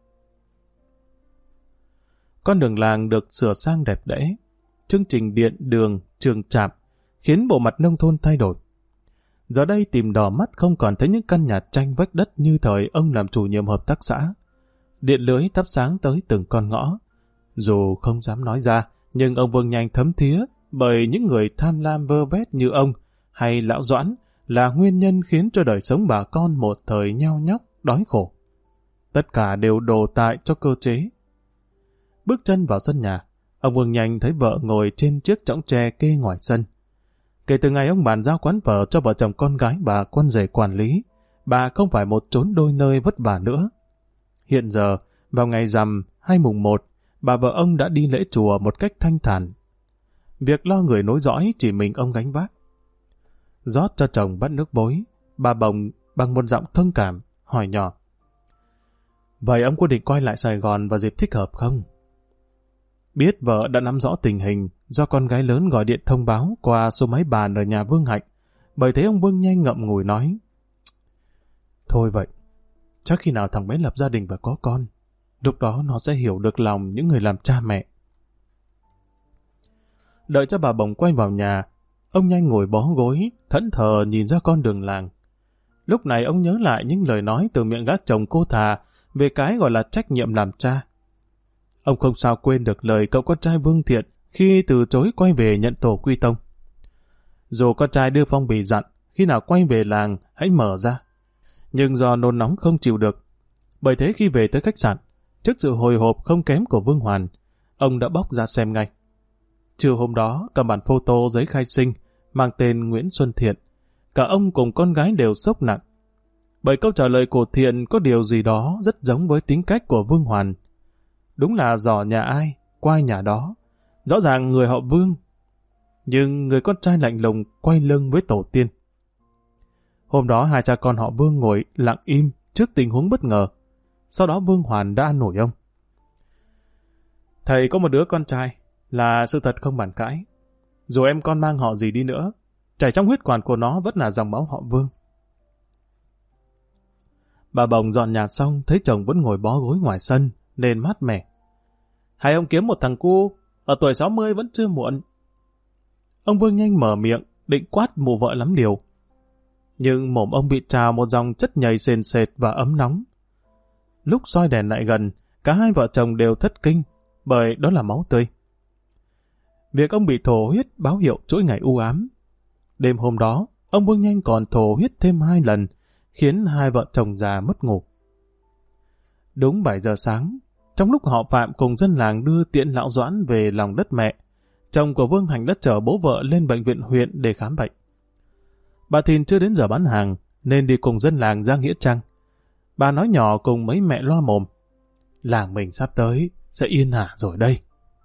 Con đường làng được sửa sang đẹp đẽ, chương trình điện đường, trường trạm khiến bộ mặt nông thôn thay đổi. Giờ đây tìm đỏ mắt không còn thấy những căn nhà tranh vách đất như thời ông làm chủ nhiệm hợp tác xã. Điện lưới thắp sáng tới từng con ngõ. Dù không dám nói ra, nhưng ông Vương Nhanh thấm thía bởi những người tham lam vơ vét như ông hay lão Doãn là nguyên nhân khiến cho đời sống bà con một thời nheo nhóc, đói khổ. Tất cả đều đổ tại cho cơ chế. Bước chân vào sân nhà, ông Vương Nhanh thấy vợ ngồi trên chiếc chõng tre kê ngoài sân. Kể từ ngày ông bàn giao quán phở cho vợ chồng con gái bà con rể quản lý, bà không phải một chốn đôi nơi vất vả nữa. Hiện giờ, vào ngày rằm hay mùng 1, bà vợ ông đã đi lễ chùa một cách thanh thản. Việc lo người nối dõi chỉ mình ông gánh vác. Rót cho chồng bát nước vối, bà Bồng bằng một giọng thông cảm, hỏi nhỏ. Vậy ông có định quay lại Sài Gòn vào dịp thích hợp không? Biết vợ đã nắm rõ tình hình do con gái lớn gọi điện thông báo qua số máy bàn ở nhà Vương Hạnh, bởi thế ông Vương Nhanh ngậm ngùi nói. Thôi vậy, chắc khi nào thằng bé lập gia đình và có con, lúc đó nó sẽ hiểu được lòng những người làm cha mẹ. Đợi cho bà Bồng quay vào nhà, ông Nhanh ngồi bó gối, thẫn thờ nhìn ra con đường làng. Lúc này ông nhớ lại những lời nói từ miệng gã chồng cô thà về cái gọi là trách nhiệm làm cha. Ông không sao quên được lời cậu con trai Vương Thiện khi từ chối quay về nhận tổ quy tông. Dù con trai đưa phong bì dặn khi nào quay về làng hãy mở ra, nhưng do nôn nóng không chịu được. Bởi thế khi về tới khách sạn, trước sự hồi hộp không kém của Vương Hoàn, ông đã bóc ra xem ngay. Trưa hôm đó, cầm bản photo giấy khai sinh mang tên Nguyễn Xuân Thiện. Cả ông cùng con gái đều sốc nặng. Bởi câu trả lời của Thiện có điều gì đó rất giống với tính cách của Vương Hoàn. Đúng là giỏ nhà ai, quay nhà đó. Rõ ràng người họ Vương, nhưng người con trai lạnh lùng quay lưng với tổ tiên. Hôm đó hai cha con họ Vương ngồi lặng im trước tình huống bất ngờ. Sau đó Vương Hoàn đã an ủi ông. Thầy có một đứa con trai là sự thật không bàn cãi. Dù em con mang họ gì đi nữa, chảy trong huyết quản của nó vẫn là dòng máu họ Vương. Bà Bồng dọn nhà xong thấy chồng vẫn ngồi bó gối ngoài sân nên mát mẻ. Hay ông kiếm một thằng cu, ở tuổi 60 vẫn chưa muộn. Ông Vương Nhanh mở miệng, định quát mụ vợ lắm điều. Nhưng mồm ông bị trào một dòng chất nhầy sền sệt và ấm nóng. Lúc soi đèn lại gần, cả hai vợ chồng đều thất kinh, bởi đó là máu tươi. Việc ông bị thổ huyết báo hiệu chuỗi ngày u ám. Đêm hôm đó, ông Vương Nhanh còn thổ huyết thêm 2 lần, khiến hai vợ chồng già mất ngủ. Đúng 7 giờ sáng, trong lúc họ Phạm cùng dân làng đưa tiễn lão Doãn về lòng đất mẹ, chồng của Vương Hành đã chở bố vợ lên bệnh viện huyện để khám bệnh. Bà Thìn chưa đến giờ bán hàng, nên đi cùng dân làng ra Nghĩa Trang. Bà nói nhỏ cùng mấy mẹ loa mồm. Làng mình sắp tới, sẽ yên ả rồi đây.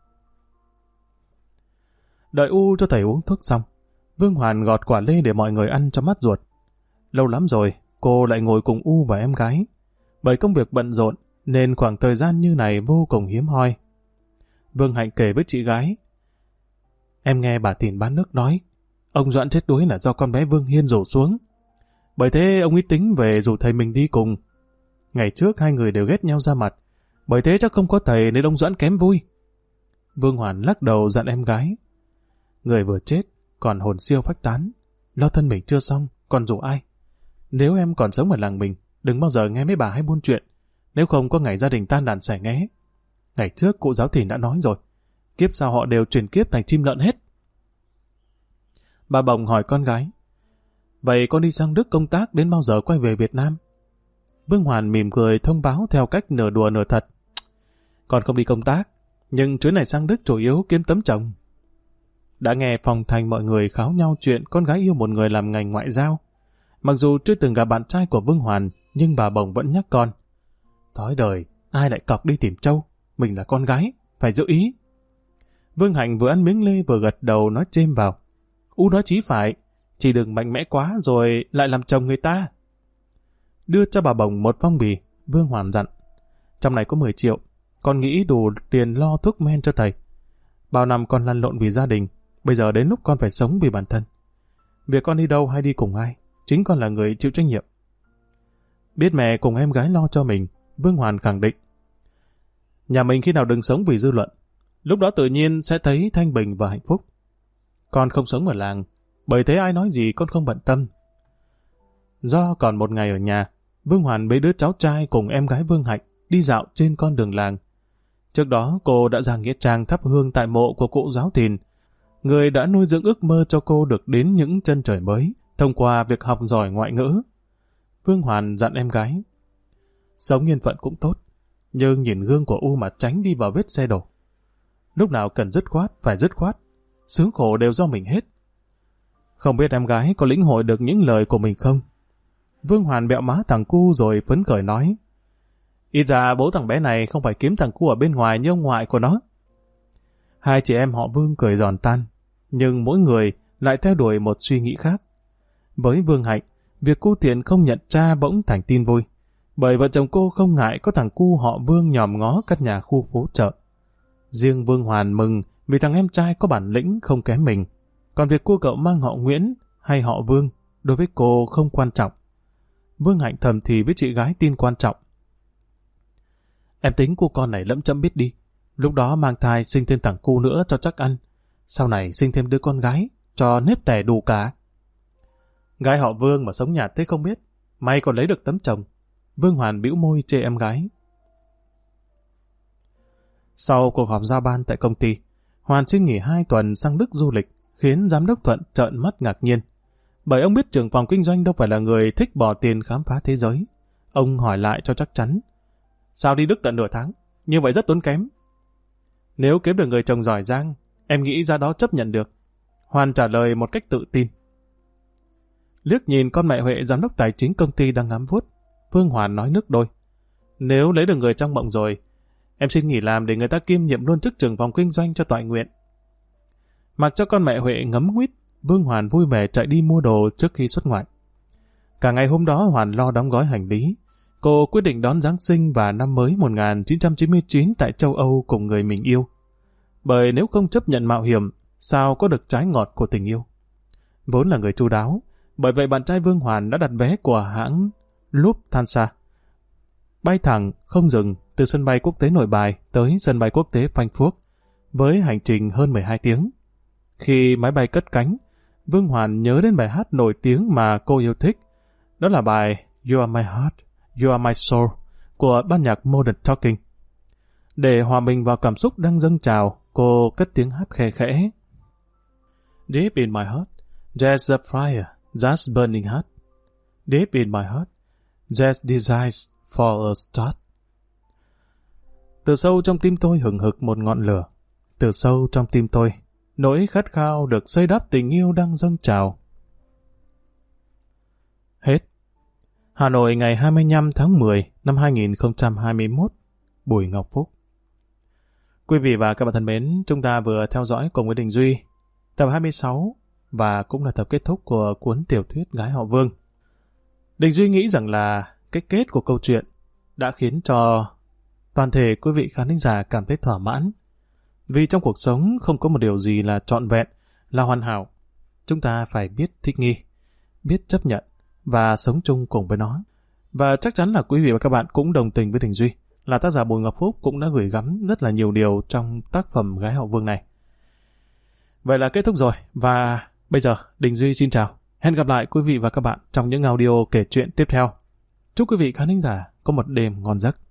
Đợi U cho thầy uống thuốc xong, Vương Hoàn gọt quả lê để mọi người ăn cho mát ruột. Lâu lắm rồi, cô lại ngồi cùng U và em gái. Bởi công việc bận rộn, nên khoảng thời gian như này vô cùng hiếm hoi. Vương Hạnh kể với chị gái. Em nghe bà Thìn bán nước nói, ông Doãn chết đuối là do con bé Vương Hiên đổ xuống. Bởi thế ông ấy tính về rủ thầy mình đi cùng. Ngày trước hai người đều ghét nhau ra mặt, bởi thế chắc không có thầy nên ông Doãn kém vui. Vương Hoàn lắc đầu dặn em gái. Người vừa chết, còn hồn siêu phách tán. Lo thân mình chưa xong, còn rủ ai? Nếu em còn sống ở làng mình, đừng bao giờ nghe mấy bà hay buôn chuyện. Nếu không có ngày gia đình tan đàn xẻ nghé. Ngày trước cụ giáo Thìn đã nói rồi, kiếp sau họ đều chuyển kiếp thành chim lợn hết. Bà Bồng hỏi con gái. Vậy con đi sang Đức công tác đến bao giờ quay về Việt Nam? Vương Hoàn mỉm cười thông báo theo cách nửa đùa nửa thật. Con không đi công tác, nhưng chuyến này sang Đức chủ yếu kiếm tấm chồng. Đã nghe phòng thành mọi người kháo nhau chuyện con gái yêu một người làm ngành ngoại giao. Mặc dù chưa từng gặp bạn trai của Vương Hoàn, nhưng bà Bồng vẫn nhắc con. Thói đời, ai lại cọc đi tìm trâu? Mình là con gái, phải giữ ý. Vương Hạnh vừa ăn miếng lê vừa gật đầu nói chêm vào. U nói chí phải, chỉ đừng mạnh mẽ quá rồi lại làm chồng người ta. Đưa cho bà Bồng một phong bì, Vương Hoàn dặn. Trong này có 10 triệu, con nghĩ đủ tiền lo thuốc men cho thầy. Bao năm con lăn lộn vì gia đình, bây giờ đến lúc con phải sống vì bản thân. Việc con đi đâu hay đi cùng ai, chính con là người chịu trách nhiệm. Biết mẹ cùng em gái lo cho mình, Vương Hoàn khẳng định. Nhà mình khi nào đừng sống vì dư luận, lúc đó tự nhiên sẽ thấy thanh bình và hạnh phúc. Con không sống ở làng, bởi thế ai nói gì con không bận tâm. Do còn một ngày ở nhà, Vương Hoàn bế đứa cháu trai cùng em gái Vương Hạnh đi dạo trên con đường làng. Trước đó cô đã ra nghĩa trang thắp hương tại mộ của cụ Giáo Thìn, người đã nuôi dưỡng ước mơ cho cô được đến những chân trời mới thông qua việc học giỏi ngoại ngữ. Vương Hoàn dặn em gái, sống yên phận cũng tốt, nhưng nhìn gương của U mà tránh đi vào vết xe đổ. Lúc nào cần dứt khoát, phải dứt khoát, sướng khổ đều do mình hết. Không biết em gái có lĩnh hội được những lời của mình không? Vương Hoàn bẹo má thằng cu rồi phấn khởi nói, ít ra bố thằng bé này không phải kiếm thằng cu ở bên ngoài như ông ngoại của nó. Hai chị em họ Vương cười giòn tan, nhưng mỗi người lại theo đuổi một suy nghĩ khác. Với Vương Hạnh, việc cô Thiện không nhận cha bỗng thành tin vui, bởi vợ chồng cô không ngại có thằng cu họ Vương nhòm ngó các nhà khu phố chợ. Riêng Vương Hoàn mừng vì thằng em trai có bản lĩnh không kém mình, còn việc cô cậu mang họ Nguyễn hay họ Vương đối với cô không quan trọng. Vương Hạnh thầm thì với chị gái tin quan trọng. Em tính cô con này lẫm chẫm biết đi, lúc đó mang thai sinh thêm thằng cu nữa cho chắc ăn, sau này sinh thêm đứa con gái cho nếp tẻ đủ cả. Gái họ Vương mà sống nhạt thế không biết, may còn lấy được tấm chồng. Vương Hoàn bĩu môi chê em gái. Sau cuộc họp giao ban tại công ty, Hoàn xin nghỉ 2 tuần sang Đức du lịch, khiến giám đốc Thuận trợn mắt ngạc nhiên. Bởi ông biết trưởng phòng kinh doanh đâu phải là người thích bỏ tiền khám phá thế giới. Ông hỏi lại cho chắc chắn. Sao đi Đức tận nửa tháng? Như vậy rất tốn kém. Nếu kiếm được người chồng giỏi giang, em nghĩ ra đó chấp nhận được. Hoàn trả lời một cách tự tin. Liếc nhìn con mẹ Huệ giám đốc tài chính công ty đang ngắm vuốt, Vương Hoàn nói nước đôi. Nếu lấy được người trong mộng rồi, em xin nghỉ làm để người ta kiêm nhiệm luôn chức trưởng phòng kinh doanh cho toại nguyện. Mặc cho con mẹ Huệ ngấm nguýt, Vương Hoàn vui vẻ chạy đi mua đồ trước khi xuất ngoại. Cả ngày hôm đó Hoàn lo đóng gói hành lý. Cô quyết định đón Giáng sinh và năm mới 1999 tại châu Âu cùng người mình yêu. Bởi nếu không chấp nhận mạo hiểm, sao có được trái ngọt của tình yêu. Vốn là người chu đáo, bởi vậy bạn trai Vương Hoàn đã đặt vé của hãng Lufthansa. Bay thẳng, không dừng, từ sân bay quốc tế Nội Bài tới sân bay quốc tế Frankfurt, với hành trình hơn 12 tiếng. Khi máy bay cất cánh, Vương Hoàn nhớ đến bài hát nổi tiếng mà cô yêu thích. Đó là bài You Are My Heart, You Are My Soul của ban nhạc Modern Talking. Để hòa mình vào cảm xúc đang dâng trào, cô cất tiếng hát khe khẽ. Deep in my heart, there's a fire that's burning hot. Deep in my heart, there's desires for a start. Từ sâu trong tim tôi hừng hực một ngọn lửa. Từ sâu trong tim tôi, nỗi khát khao được xây đắp tình yêu đang dâng trào. Hết. Hà Nội ngày 25 tháng 10 năm 2021. Bùi Ngọc Phúc. Quý vị và các bạn thân mến, chúng ta vừa theo dõi cùng với Đình Duy tập 26 và cũng là tập kết thúc của cuốn tiểu thuyết Gái họ Vương. Đình Duy nghĩ rằng là cái kết của câu chuyện đã khiến cho toàn thể quý vị khán thính giả cảm thấy thỏa mãn. Vì trong cuộc sống không có một điều gì là trọn vẹn, là hoàn hảo. Chúng ta phải biết thích nghi, biết chấp nhận và sống chung cùng với nó. Và chắc chắn là quý vị và các bạn cũng đồng tình với Đình Duy, là tác giả Bùi Ngọc Phúc cũng đã gửi gắm rất là nhiều điều trong tác phẩm Gái họ Vương này. Vậy là kết thúc rồi, và bây giờ Đình Duy xin chào. Hẹn gặp lại quý vị và các bạn trong những audio kể chuyện tiếp theo. Chúc quý vị khán thính giả có một đêm ngon giấc.